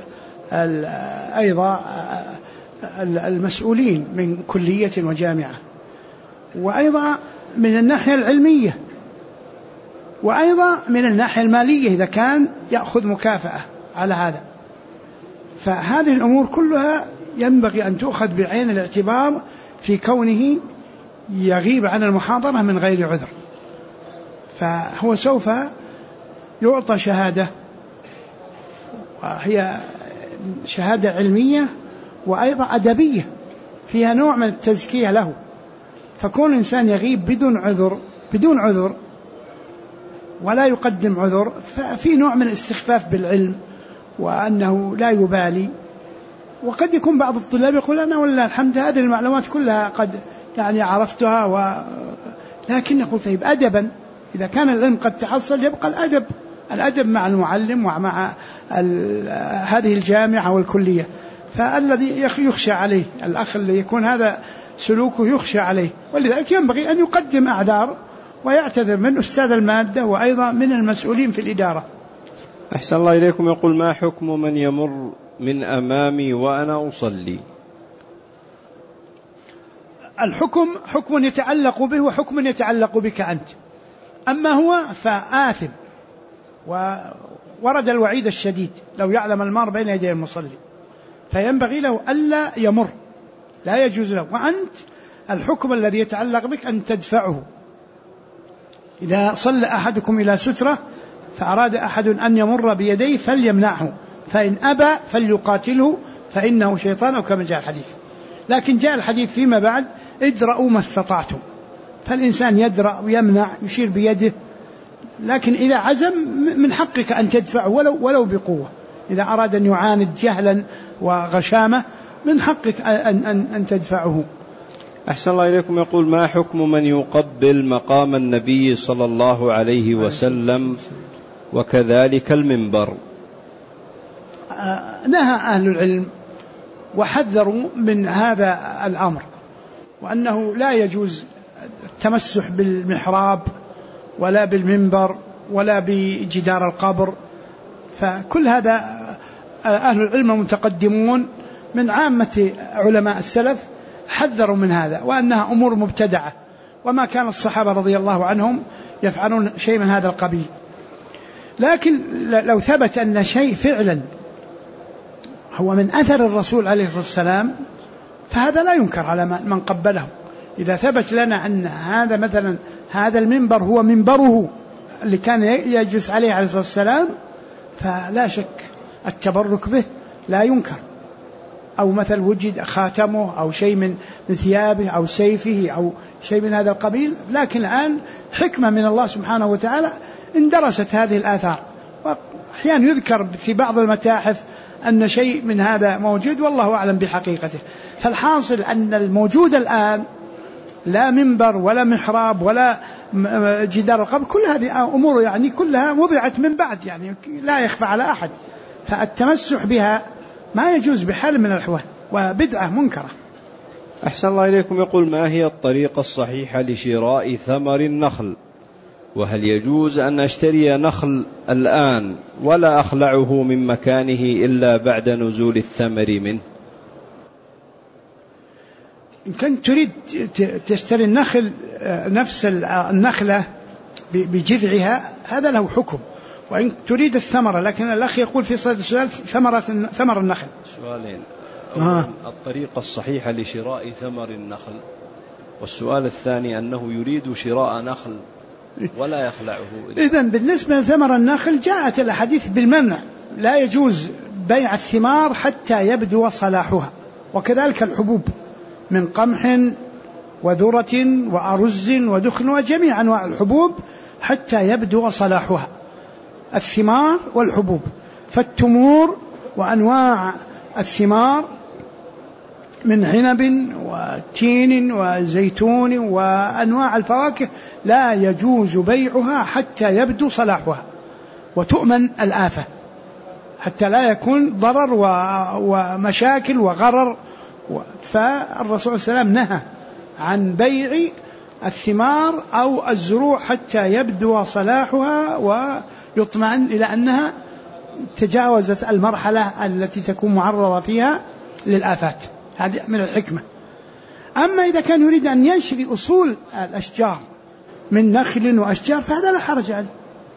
أيضا المسؤولين من كلية وجامعة، وأيضا من الناحية العلمية، وأيضا من الناحية المالية إذا كان يأخذ مكافأة على هذا. فهذه الأمور كلها ينبغي أن تؤخذ بعين الاعتبار في كونه يغيب عن المحاضرة من غير عذر، فهو سوف يعطى شهادة، وهي شهادة علمية وأيضا أدبية فيها نوع من التزكية له. فكون إنسان يغيب بدون عذر ولا يقدم عذر، ففي نوع من الاستخفاف بالعلم وأنه لا يبالي. وقد يكون بعض الطلاب يقول أنا والله الحمد هذه المعلومات كلها قد عرفتها، لكن نقول طيب أدبا، إذا كان العلم قد تحصل يبقى الأدب مع المعلم ومع هذه الجامعة والكلية. فالذي يخشى عليه الأخ اللي يكون هذا سلوكه يخشى عليه، ولذلك ينبغي أن يقدم أعذار ويعتذر من أستاذ المادة وأيضا من المسؤولين في الإدارة. أحسن الله إليكم. يقول: ما حكم من يمر من أمامي وأنا أصلي؟ الحكم حكم يتعلق به وحكم يتعلق بك أنت، أما هو فآثم، وورد الوعيد الشديد لو يعلم المار بين يدي المصلي، فينبغي له ألا يمر، لا يجوز له. وأنت الحكم الذي يتعلق بك أن تدفعه. إذا صلى أحدكم إلى سترة فأراد أحد أن يمر بيديه فليمنعه، فإن أبى فليقاتله فإنه شيطان، أو كما جاء الحديث. لكن جاء الحديث فيما بعد: ادرأوا ما استطعتم، فالإنسان يدرأ ويمنع يشير بيده، لكن إذا عزم من حقك أن تدفعه ولو بقوة. إذا أراد أن يعاند جهلا وغشامة من حقك أن تدفعه. أحسن الله إليكم. يقول: ما حكم من يقبل مقام النبي صلى الله عليه وسلم وكذلك المنبر؟ نهى أهل العلم وحذروا من هذا الأمر، وأنه لا يجوز التمسح بالمحراب ولا بالمنبر ولا بجدار القبر. فكل هذا أهل العلم المتقدمون من عامة علماء السلف حذروا من هذا، وأنها أمور مبتدعة، وما كان الصحابة رضي الله عنهم يفعلون شيء من هذا القبيل. لكن لو ثبت أن شيء فعلا هو من أثر الرسول عليه الصلاة والسلام فهذا لا ينكر على من قبله. إذا ثبت لنا أن هذا مثلا هذا المنبر هو منبره اللي كان يجلس عليه عليه الصلاة والسلام، فلا شك التبرك به لا ينكر. أو مثل وجد خاتمه أو شيء من ثيابه أو سيفه أو شيء من هذا القبيل، لكن الآن حكمة من الله سبحانه وتعالى اندرست هذه الآثار، وأحيانا يذكر في بعض المتاحف أن شيء من هذا موجود والله أعلم بحقيقته. فالحاصل أن الموجود الآن لا منبر ولا محراب ولا جدار القبر، كل هذه أمور يعني كلها وضعت من بعد، يعني لا يخفى على أحد، فالتمسح بها ما يجوز بحال من الأحوال، وبدعة منكرة. أحسن الله إليكم. يقول: ما هي الطريقة الصحيحة لشراء ثمر النخل؟ وهل يجوز أن أشتري نخل الآن ولا أخلعه من مكانه إلا بعد نزول الثمر منه؟ إن كنت تريد تشتري النخل نفس النخلة بجذعها هذا له حكم، وإن تريد الثمرة، لكن الأخ يقول في صيد السؤال ثمر النخل. سؤالين: الطريقة الصحيحة لشراء ثمر النخل، والسؤال الثاني أنه يريد شراء نخل ولا يخلعه. إذن بالنسبة لثمر النخل جاءت الأحاديث بالمنع، لا يجوز بيع الثمار حتى يبدو صلاحها، وكذلك الحبوب من قمح وذرة وأرز ودخن وجميع أنواع الحبوب حتى يبدو صلاحها، الثمار والحبوب. فالتمور وأنواع الثمار من عنب وتين وزيتون وأنواع الفواكه لا يجوز بيعها حتى يبدو صلاحها وتؤمن الآفة، حتى لا يكون ضرر ومشاكل وغرر. فالرسول صلى الله عليه وسلم نهى عن بيع الثمار أو الزروع حتى يبدو صلاحها ويطمئن إلى أنها تجاوزت المرحلة التي تكون معرضة فيها للآفات. هذه من الحكمة. أما إذا كان يريد أن ينشري أصول الأشجار من نخل وأشجار فهذا لا حرج عليه،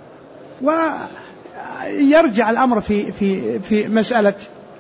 ويرجع الأمر في مسألة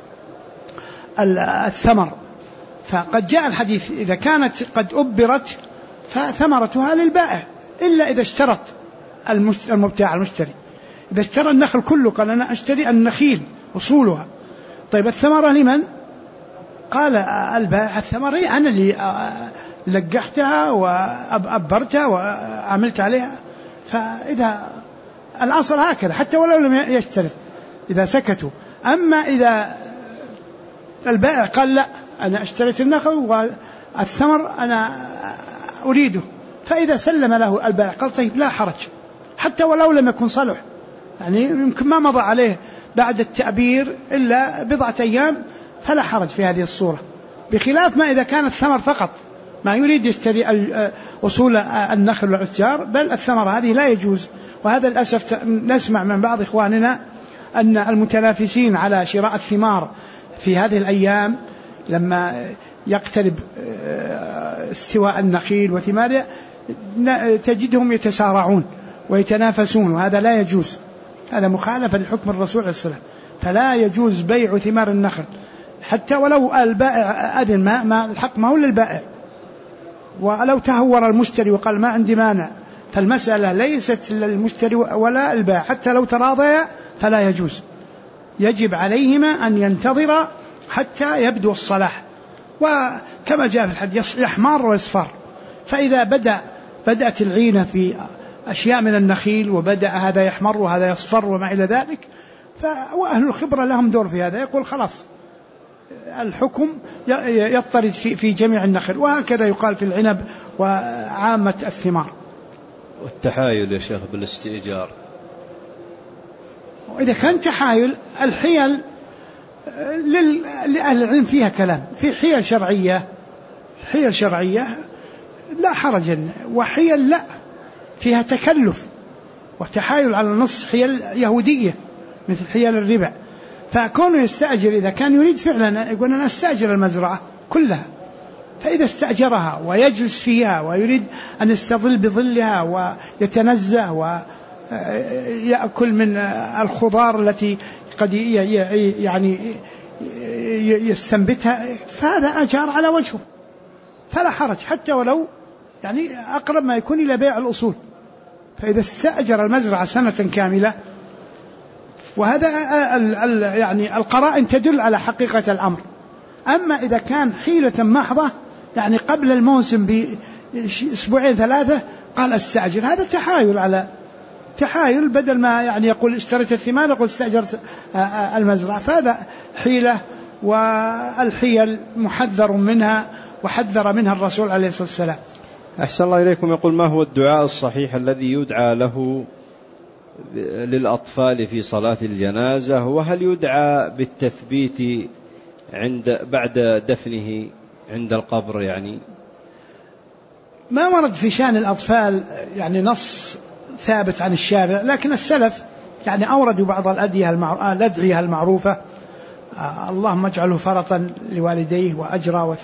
الثمر. فقد جاء الحديث إذا كانت قد أبرت فثمرتها للبائع، إلا إذا اشترط المبتاع المشتري، إذا اشترى النخل كله قال أنا أشتري النخيل أصولها، طيب الثمرة لمن؟ قال البائع الثمرة أنا اللي لقحتها وأبرتها وعملت عليها. فإذا الأصل هكذا حتى ولو لم يشترط إذا سكتوا. أما إذا البائع قال لا أنا اشتريت النخل والثمر أنا أريده، فإذا سلم له البائع قال طيب لا حرج حتى ولو لم يكن صلح، يعني يمكن ما مضى عليه بعد التأبير إلا بضعة أيام فلا حرج في هذه الصورة، بخلاف ما إذا كان الثمر فقط ما يريد يشتري أصول النخل والأشجار، بل الثمرة هذه لا يجوز. وهذا للأسف نسمع من بعض إخواننا أن المتنافسين على شراء الثمار في هذه الأيام لما يقترب استواء النخيل وثماره تجدهم يتسارعون ويتنافسون، وهذا لا يجوز، هذا مخالفة لحكم الرسول عليه الصلاة والسلام. فلا يجوز بيع ثمار النخل حتى ولو البائع أذن، ما الحق ما هو للبائع. ولو تهور المشتري وقال ما عندي مانع فالمسألة ليست للمشتري ولا البائع، حتى لو تراضيا فلا يجوز، يجب عليهما أن ينتظر حتى يبدو الصلاح. وكما جاء في الحديث يحمر ويصفر، فإذا بدأت العينة في أشياء من النخيل وبدأ هذا يحمر وهذا يصفر وما إلى ذلك، وأهل الخبرة لهم دور في هذا، يقول خلاص الحكم يضطرد في جميع النخل. وهكذا يقال في العنب وعامة الثمار. والتحايل يا شيخ بالاستئجار، وإذا كان تحايل الحيل لأهل العلم فيها كلام، في حيل شرعية لا حرج، وحيل لا فيها تكلف وتحايل على النص، حيل يهودية مثل حيل الربا. فكونه يستأجر إذا كان يريد فعلا يقول أنا أستأجر المزرعة كلها، فإذا استأجرها ويجلس فيها ويريد أن يستظل بظلها ويتنزه ويأكل من الخضار التي قد يعني يستنبتها، فهذا أجار على وجهه فلا حرج، حتى ولو يعني أقرب ما يكون إلى بيع الأصول. فإذا استأجر المزرعة سنة كاملة، وهذا يعني القرائن تدل على حقيقة الأمر. أما إذا كان حيلة محضة يعني قبل الموسم بأسبوعين ثلاثة قال استأجر، هذا تحايل بدل ما يعني يقول اشتريت الثمار يقول استأجرت المزرعة، فهذا حيلة، والحيل محذر منها وحذر منها الرسول عليه الصلاة والسلام. أحسن الله إليكم. يقول ما هو الدعاء الصحيح الذي يدعى له للأطفال في صلاة الجنازة، وهل يدعى بالتثبيت بعد دفنه عند القبر؟ يعني ما ورد في شأن الأطفال يعني نص ثابت عن الشارع، لكن السلف يعني أوردوا بعض الأدعية المعروفة، اللهم اجعله فرطا لوالديه وأجرا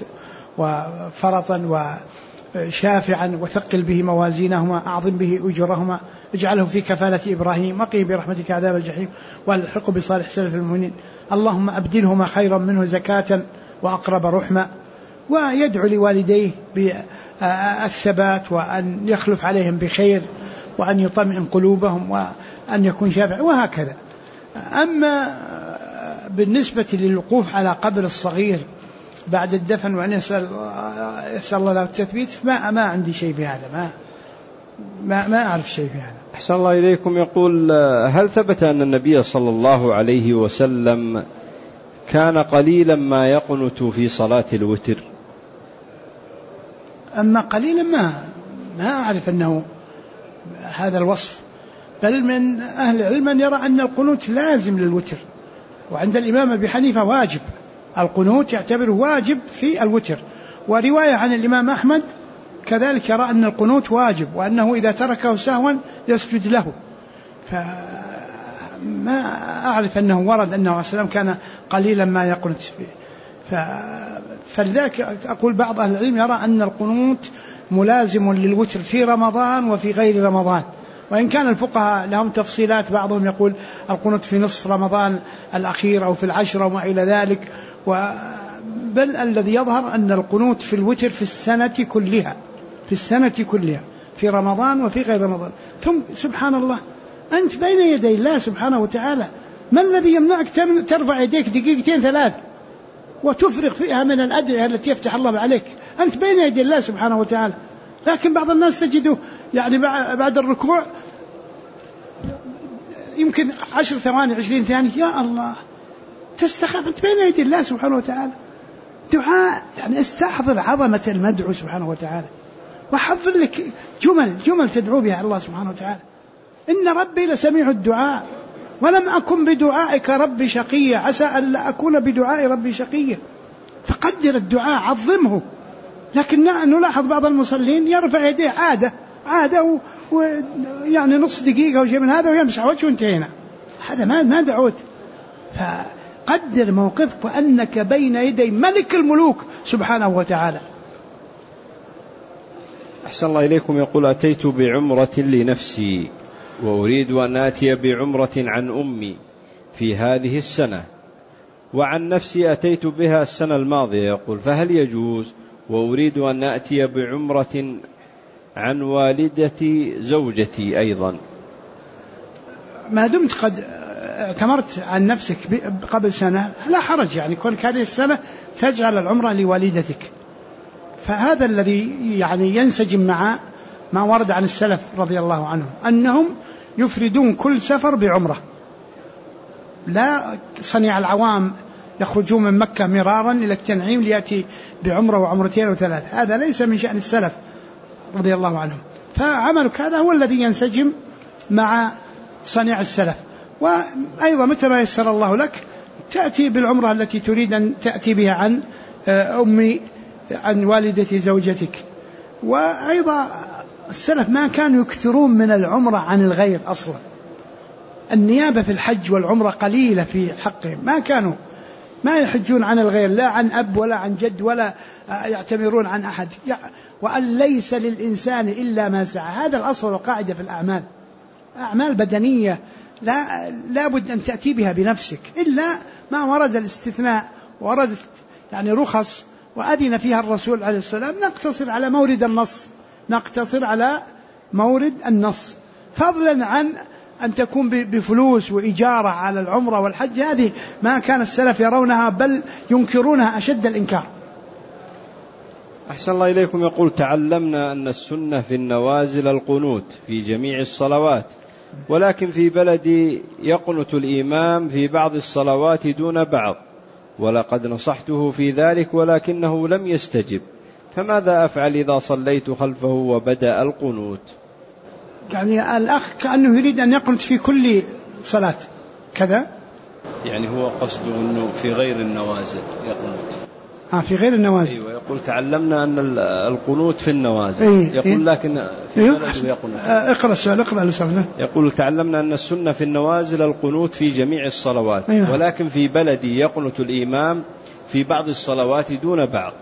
وفرطا وشافعا وثقل به موازينهما أعظم به أجرهما اجعله في كفالة إبراهيم وقه برحمتك عذاب الجحيم والحق بصالح سلف المؤمنين اللهم أبدلهما خيرا منه زكاة وأقرب رحمة. ويدعو لوالديه بالثبات وأن يخلف عليهم بخير وأن يطمئن قلوبهم وأن يكون شافع، وهكذا. أما بالنسبة للوقوف على قبر الصغير بعد الدفن وأن يسأل الله له التثبيت، ما عندي شيء في هذا، ما أعرف شيء في هذا. أحسن الله إليكم. يقول هل ثبت أن النبي صلى الله عليه وسلم كان قليلا ما يقنت في صلاة الوتر؟ أما قليلا ما أعرف أنه هذا الوصف، بل من أهل العلم من يرى أن القنوت لازم للوتر، وعند الإمام أبي حنيفة واجب، القنوت يعتبره واجب في الوتر. ورواية عن الإمام أحمد كذلك يرى أن القنوت واجب، وأنه إذا تركه سهوا يسجد له. فما أعرف أنه ورد أنه عليه السلام كان قليلا ما يقنت فيه. فلذلك أقول بعض أهل العلم يرى أن القنوت ملازم للوتر في رمضان وفي غير رمضان، وإن كان الفقهاء لهم تفصيلات، بعضهم يقول القنوت في نصف رمضان الأخير أو في العشرة وما إلى ذلك، بل الذي يظهر أن القنوت في الوتر في السنة كلها في رمضان وفي غير رمضان. ثم سبحان الله أنت بين يدي الله سبحانه وتعالى، ما الذي يمنعك ترفع يديك دقيقتين 3 وتفرغ فيها من الأدعية التي يفتح الله عليك؟ أنت بين يدي الله سبحانه وتعالى. لكن بعض الناس تجده يعني بعد الركوع يمكن 10 ثواني 20 ثانية، يا الله تستخف، أنت بين يدي الله سبحانه وتعالى. دعاء يعني استحضر عظمة المدعو سبحانه وتعالى، وحضر لك جمل تدعو بها الله سبحانه وتعالى. إن ربي لسميع الدعاء ولم أكن بدعائك ربي شقيا، عسى أن لا أكون بدعاء ربي شقيا. فقدر الدعاء، عظمه. لكن نلاحظ بعض المصلين يرفع يديه عادة ويعني نص دقيقة وشيء من هذا ويمسح وجهه وانتهينا. هذا ما دعوت. فقدر موقفك وأنك بين يدي ملك الملوك سبحانه وتعالى. أحسن الله إليكم. يقول: أتيت بعمرة لنفسي وأريد أن آتي بعمرة عن أمي في هذه السنة، وعن نفسي أتيت بها السنة الماضية. يقول: فهل يجوز؟ وأريد أن آتي بعمرة عن والدة زوجتي أيضا. ما دمت قد اعتمرت عن نفسك قبل سنة لا حرج، يعني كونك هذه السنة تجعل العمرة لوالدتك، فهذا الذي يعني ينسجم مع ما ورد عن السلف رضي الله عنهم أنهم يفردون كل سفر بعمرة، لا صنيع العوام يخرجون من مكة مرارا إلى التنعيم ليأتي بعمرة وعمرتين و3. هذا ليس من شأن السلف رضي الله عنهم. فعملك هذا هو الذي ينسجم مع صنيع السلف. وأيضا متى ما يسر الله لك تأتي بالعمرة التي تريد أن تأتي بها عن أمي، عن والدة زوجتك. وأيضا السلف ما كانوا يكثرون من العمرة عن الغير أصلا. النيابة في الحج والعمرة قليلة في حقهم، ما يحجون عن الغير، لا عن أب ولا عن جد، ولا يعتمرون عن أحد. وأن ليس للإنسان إلا ما سعى، هذا الأصل والقاعدة في الأعمال. أعمال بدنية لا بد أن تأتي بها بنفسك، إلا ما ورد الاستثناء، وردت يعني رخص وأذن فيها الرسول عليه السلام، نقتصر على مورد النص، فضلا عن أن تكون بفلوس وإجارة على العمرة والحج. هذه ما كان السلف يرونها، بل ينكرونها أشد الإنكار. أحسن الله إليكم. يقول: تعلمنا أن السنة في النوازل القنوت في جميع الصلوات، ولكن في بلدي يقنت الإمام في بعض الصلوات دون بعض، ولقد نصحته في ذلك ولكنه لم يستجب، فماذا أفعل إذا صليت خلفه وبدأ القنوت؟ يعني الأخ كأنه يريد أن يقنت في كل صلاة كذا، يعني هو قصده أنه في غير النوازل يقنت. في غير النوازل. أيوة. يقول: تعلمنا أن القنوت في النوازل. يقول: لكن في بلده يقنت. اقرأ السؤال، يقول: تعلمنا أن السنة في النوازل القنوت في جميع الصلوات، ولكن في بلدي يقنت الإمام في بعض الصلوات دون بعض،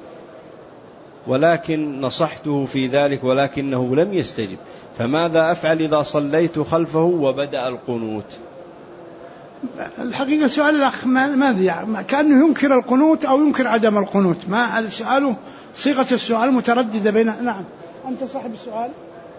ولكن نصحته في ذلك ولكنه لم يستجب، فماذا أفعل إذا صليت خلفه وبدأ القنوت؟ الحقيقة سؤال الأخ ماذا يعني؟ كأنه ينكر القنوت أو ينكر عدم القنوت. ما السؤال، صيغة السؤال مترددة بين. نعم أنت صاحب السؤال.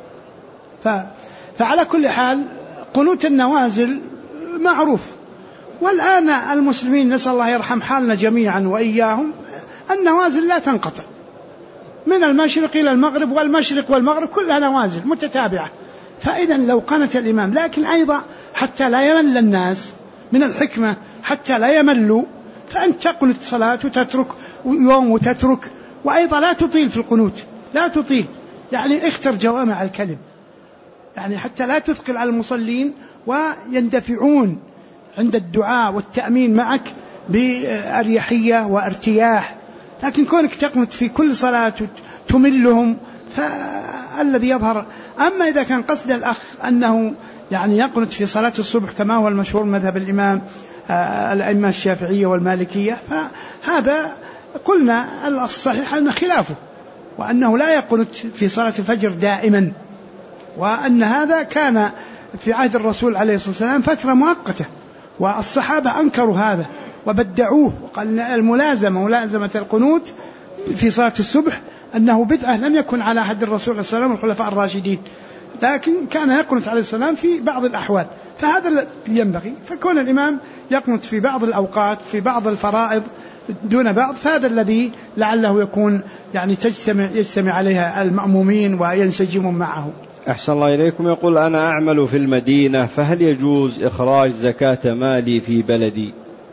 فعلى كل حال قنوت النوازل معروف، والآن المسلمين نسأل الله يرحم حالنا جميعا وإياهم، النوازل لا تنقطع من المشرق إلى المغرب، والمشرق والمغرب كلها نوازل متتابعة. فإذا لو قنت الإمام، لكن أيضا حتى لا يمل الناس، من الحكمة حتى لا يملوا، فأنت تقنت صلاة وتترك يوم وتترك، وأيضا لا تطيل في القنوت، لا تطيل، يعني اختر جوامع الكلم، يعني حتى لا تثقل على المصلين ويندفعون عند الدعاء والتأمين معك بأريحية وارتياح. لكن كونك تقنت في كل صلاة تملهم فالذي يظهر. أما إذا كان قصد الأخ أنه يعني يقنت في صلاة الصبح كما هو المشهور مذهب الأئمة الشافعية والمالكية، فهذا قلنا الصحيح أن خلافه، وأنه لا يقنت في صلاة الفجر دائما، وأن هذا كان في عهد الرسول عليه الصلاة والسلام فترة مؤقتة، والصحابة أنكروا هذا وبدعوه، وقال ملازمة القنوت في صلاة الصبح أنه بدعة لم يكن على عهد الرسول عليه الصلاة والسلام والخلفاء الراشدين، لكن كان يقنت عليه السلام في بعض الأحوال، فهذا الذي ينبغي. فكون الإمام يقنت في بعض الأوقات في بعض الفرائض دون بعض، فهذا الذي لعله يكون يعني يجتمع عليها المأمومين وينسجمون معه. أحسن الله إليكم. يقول أنا أعمل في المدينة، فهل يجوز إخراج زكاة مالي في بلدي؟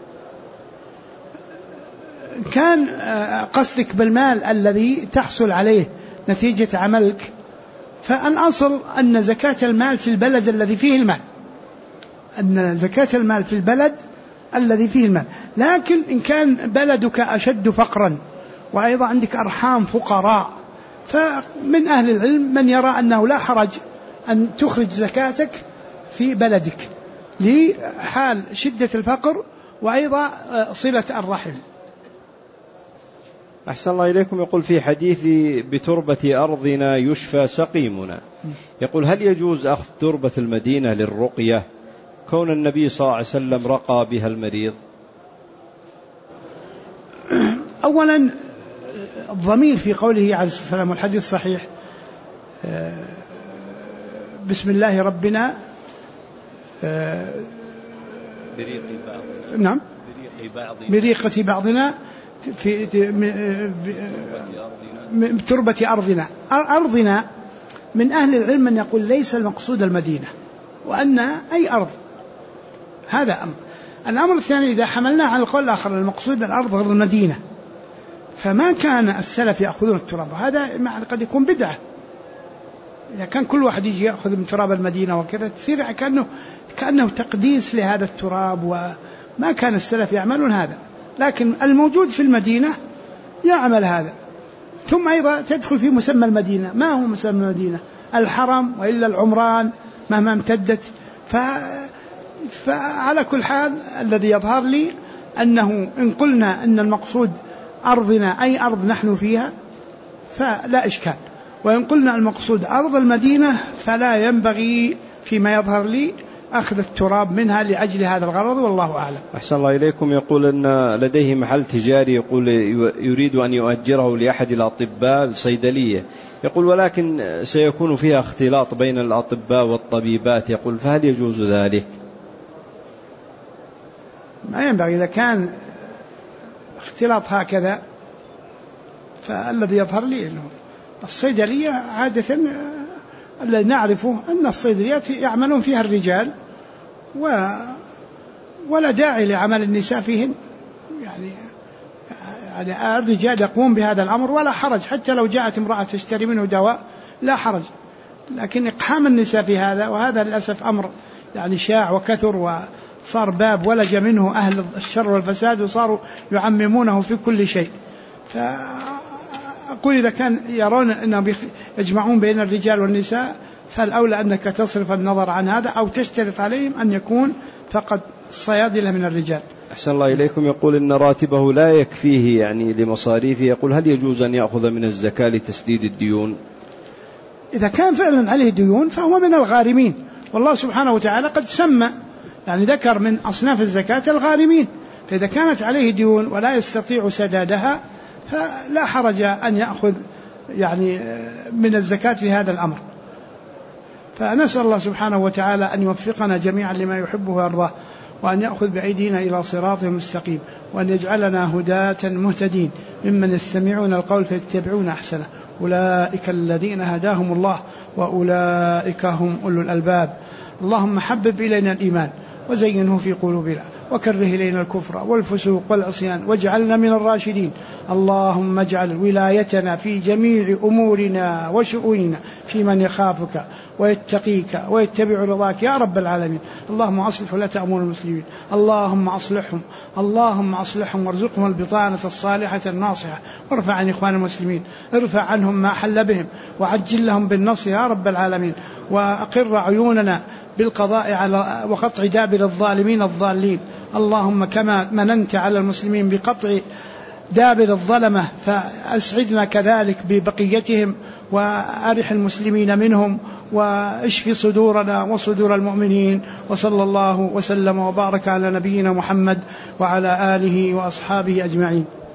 كان قصدك بالمال الذي تحصل عليه نتيجة عملك، فالأصل أن زكاة المال في البلد الذي فيه المال، أن زكاة المال في البلد الذي فيه المال. لكن إن كان بلدك أشد فقرا وأيضا عندك أرحام فقراء، فمن أهل العلم من يرى أنه لا حرج أن تخرج زكاتك في بلدك لحال شدة الفقر وأيضا صلة الرحم. أحسن الله إليكم. يقول في حديث بتربة أرضنا يشفى سقيمنا، يقول هل يجوز أخذ تربة المدينة للرقية كون النبي صلى الله عليه وسلم رقى بها المريض؟ أولا الضمير في قوله عليه الصلاة والسلام والحديث الصحيح بسم الله ربنا بريقة بعضنا في تربة أرضنا. أرضنا من أهل العلم من يقول ليس المقصود المدينة، وأن أي أرض. هذا أمر. الأمر الثاني إذا حملنا على القول الآخر المقصود الأرض غير المدينة، فما كان السلف يأخذون التراب، هذا قد يكون بدعة. إذا كان كل واحد يجي يأخذ من تراب المدينة وكذا تصير كأنه تقديس لهذا التراب، وما كان السلف يعملون هذا. لكن الموجود في المدينة يعمل هذا. ثم أيضا تدخل في مسمى المدينة. ما هو مسمى المدينة؟ الحرم وإلا العمران مهما امتدت. فعلى كل حال الذي يظهر لي أنه إن قلنا أن المقصود أرضنا أي أرض نحن فيها فلا إشكال، وإن قلنا المقصود أرض المدينة فلا ينبغي فيما يظهر لي أخذ التراب منها لأجل هذا الغرض، والله أعلم. أحسن الله إليكم. يقول أن لديه محل تجاري، يقول يريد أن يؤجره لأحد الأطباء صيدلية، يقول ولكن سيكون فيها اختلاط بين الأطباء والطبيبات، يقول فهل يجوز ذلك؟ ما ينبغي. إذا كان اختلاط هكذا فالذي يظهر لي أنه الصيدلية عادة الذي نعرفه أن الصيدليات يعملون فيها الرجال ولا داعي لعمل النساء فيهن، يعني الرجال يقوم بهذا الأمر ولا حرج، حتى لو جاءت امرأة تشتري منه دواء لا حرج. لكن إقحام النساء في هذا، وهذا للأسف أمر يعني شاع وكثر، وصار باب ولج منه أهل الشر والفساد وصاروا يعممونه في كل شيء. أقول إذا كان يرون أنهم يجمعون بين الرجال والنساء فالأولى أنك تصرف النظر عن هذا، أو تشترط عليهم أن يكون فقط صيادلة من الرجال. أحسن الله إليكم. يقول إن راتبه لا يكفيه يعني لمصاريفه، يقول هل يجوز أن يأخذ من الزكاة لتسديد الديون؟ إذا كان فعلا عليه ديون فهو من الغارمين، والله سبحانه وتعالى قد سمى يعني ذكر من أصناف الزكاة الغارمين، فإذا كانت عليه ديون ولا يستطيع سدادها فلا حرج أن يأخذ يعني من الزكاة في هذا الأمر. فنسأل الله سبحانه وتعالى أن يوفقنا جميعا لما يحبه ويرضاه، وأن يأخذ بأيدينا إلى صراط مستقيم، وأن يجعلنا هداة مهتدين ممن يستمعون القول فيتبعون أحسنه، أولئك الذين هداهم الله وأولئك هم أولو الألباب. اللهم حبب إلينا الإيمان وزينه في قلوبنا وكره إلينا الكفر والفسوق والعصيان واجعلنا من الراشدين. اللهم اجعل ولايتنا في جميع أمورنا وشؤوننا في من يخافك ويتقيك ويتبع رضاك يا رب العالمين. اللهم أصلح ولاة أمور المسلمين، اللهم أصلحهم وارزقهم البطانة الصالحة الناصحة، وارفع عن إخوان المسلمين، ارفع عنهم ما حل بهم وعجل لهم بالنصر يا رب العالمين. وأقر عيوننا بالقضاء على وقطع دابر الظالمين الضالين. اللهم كما مننت على المسلمين بقطع دابر الظلمة فأسعدنا كذلك ببقيتهم، وأرح المسلمين منهم، واشف صدورنا وصدور المؤمنين. وصلى الله وسلم وبارك على نبينا محمد وعلى آله وأصحابه أجمعين.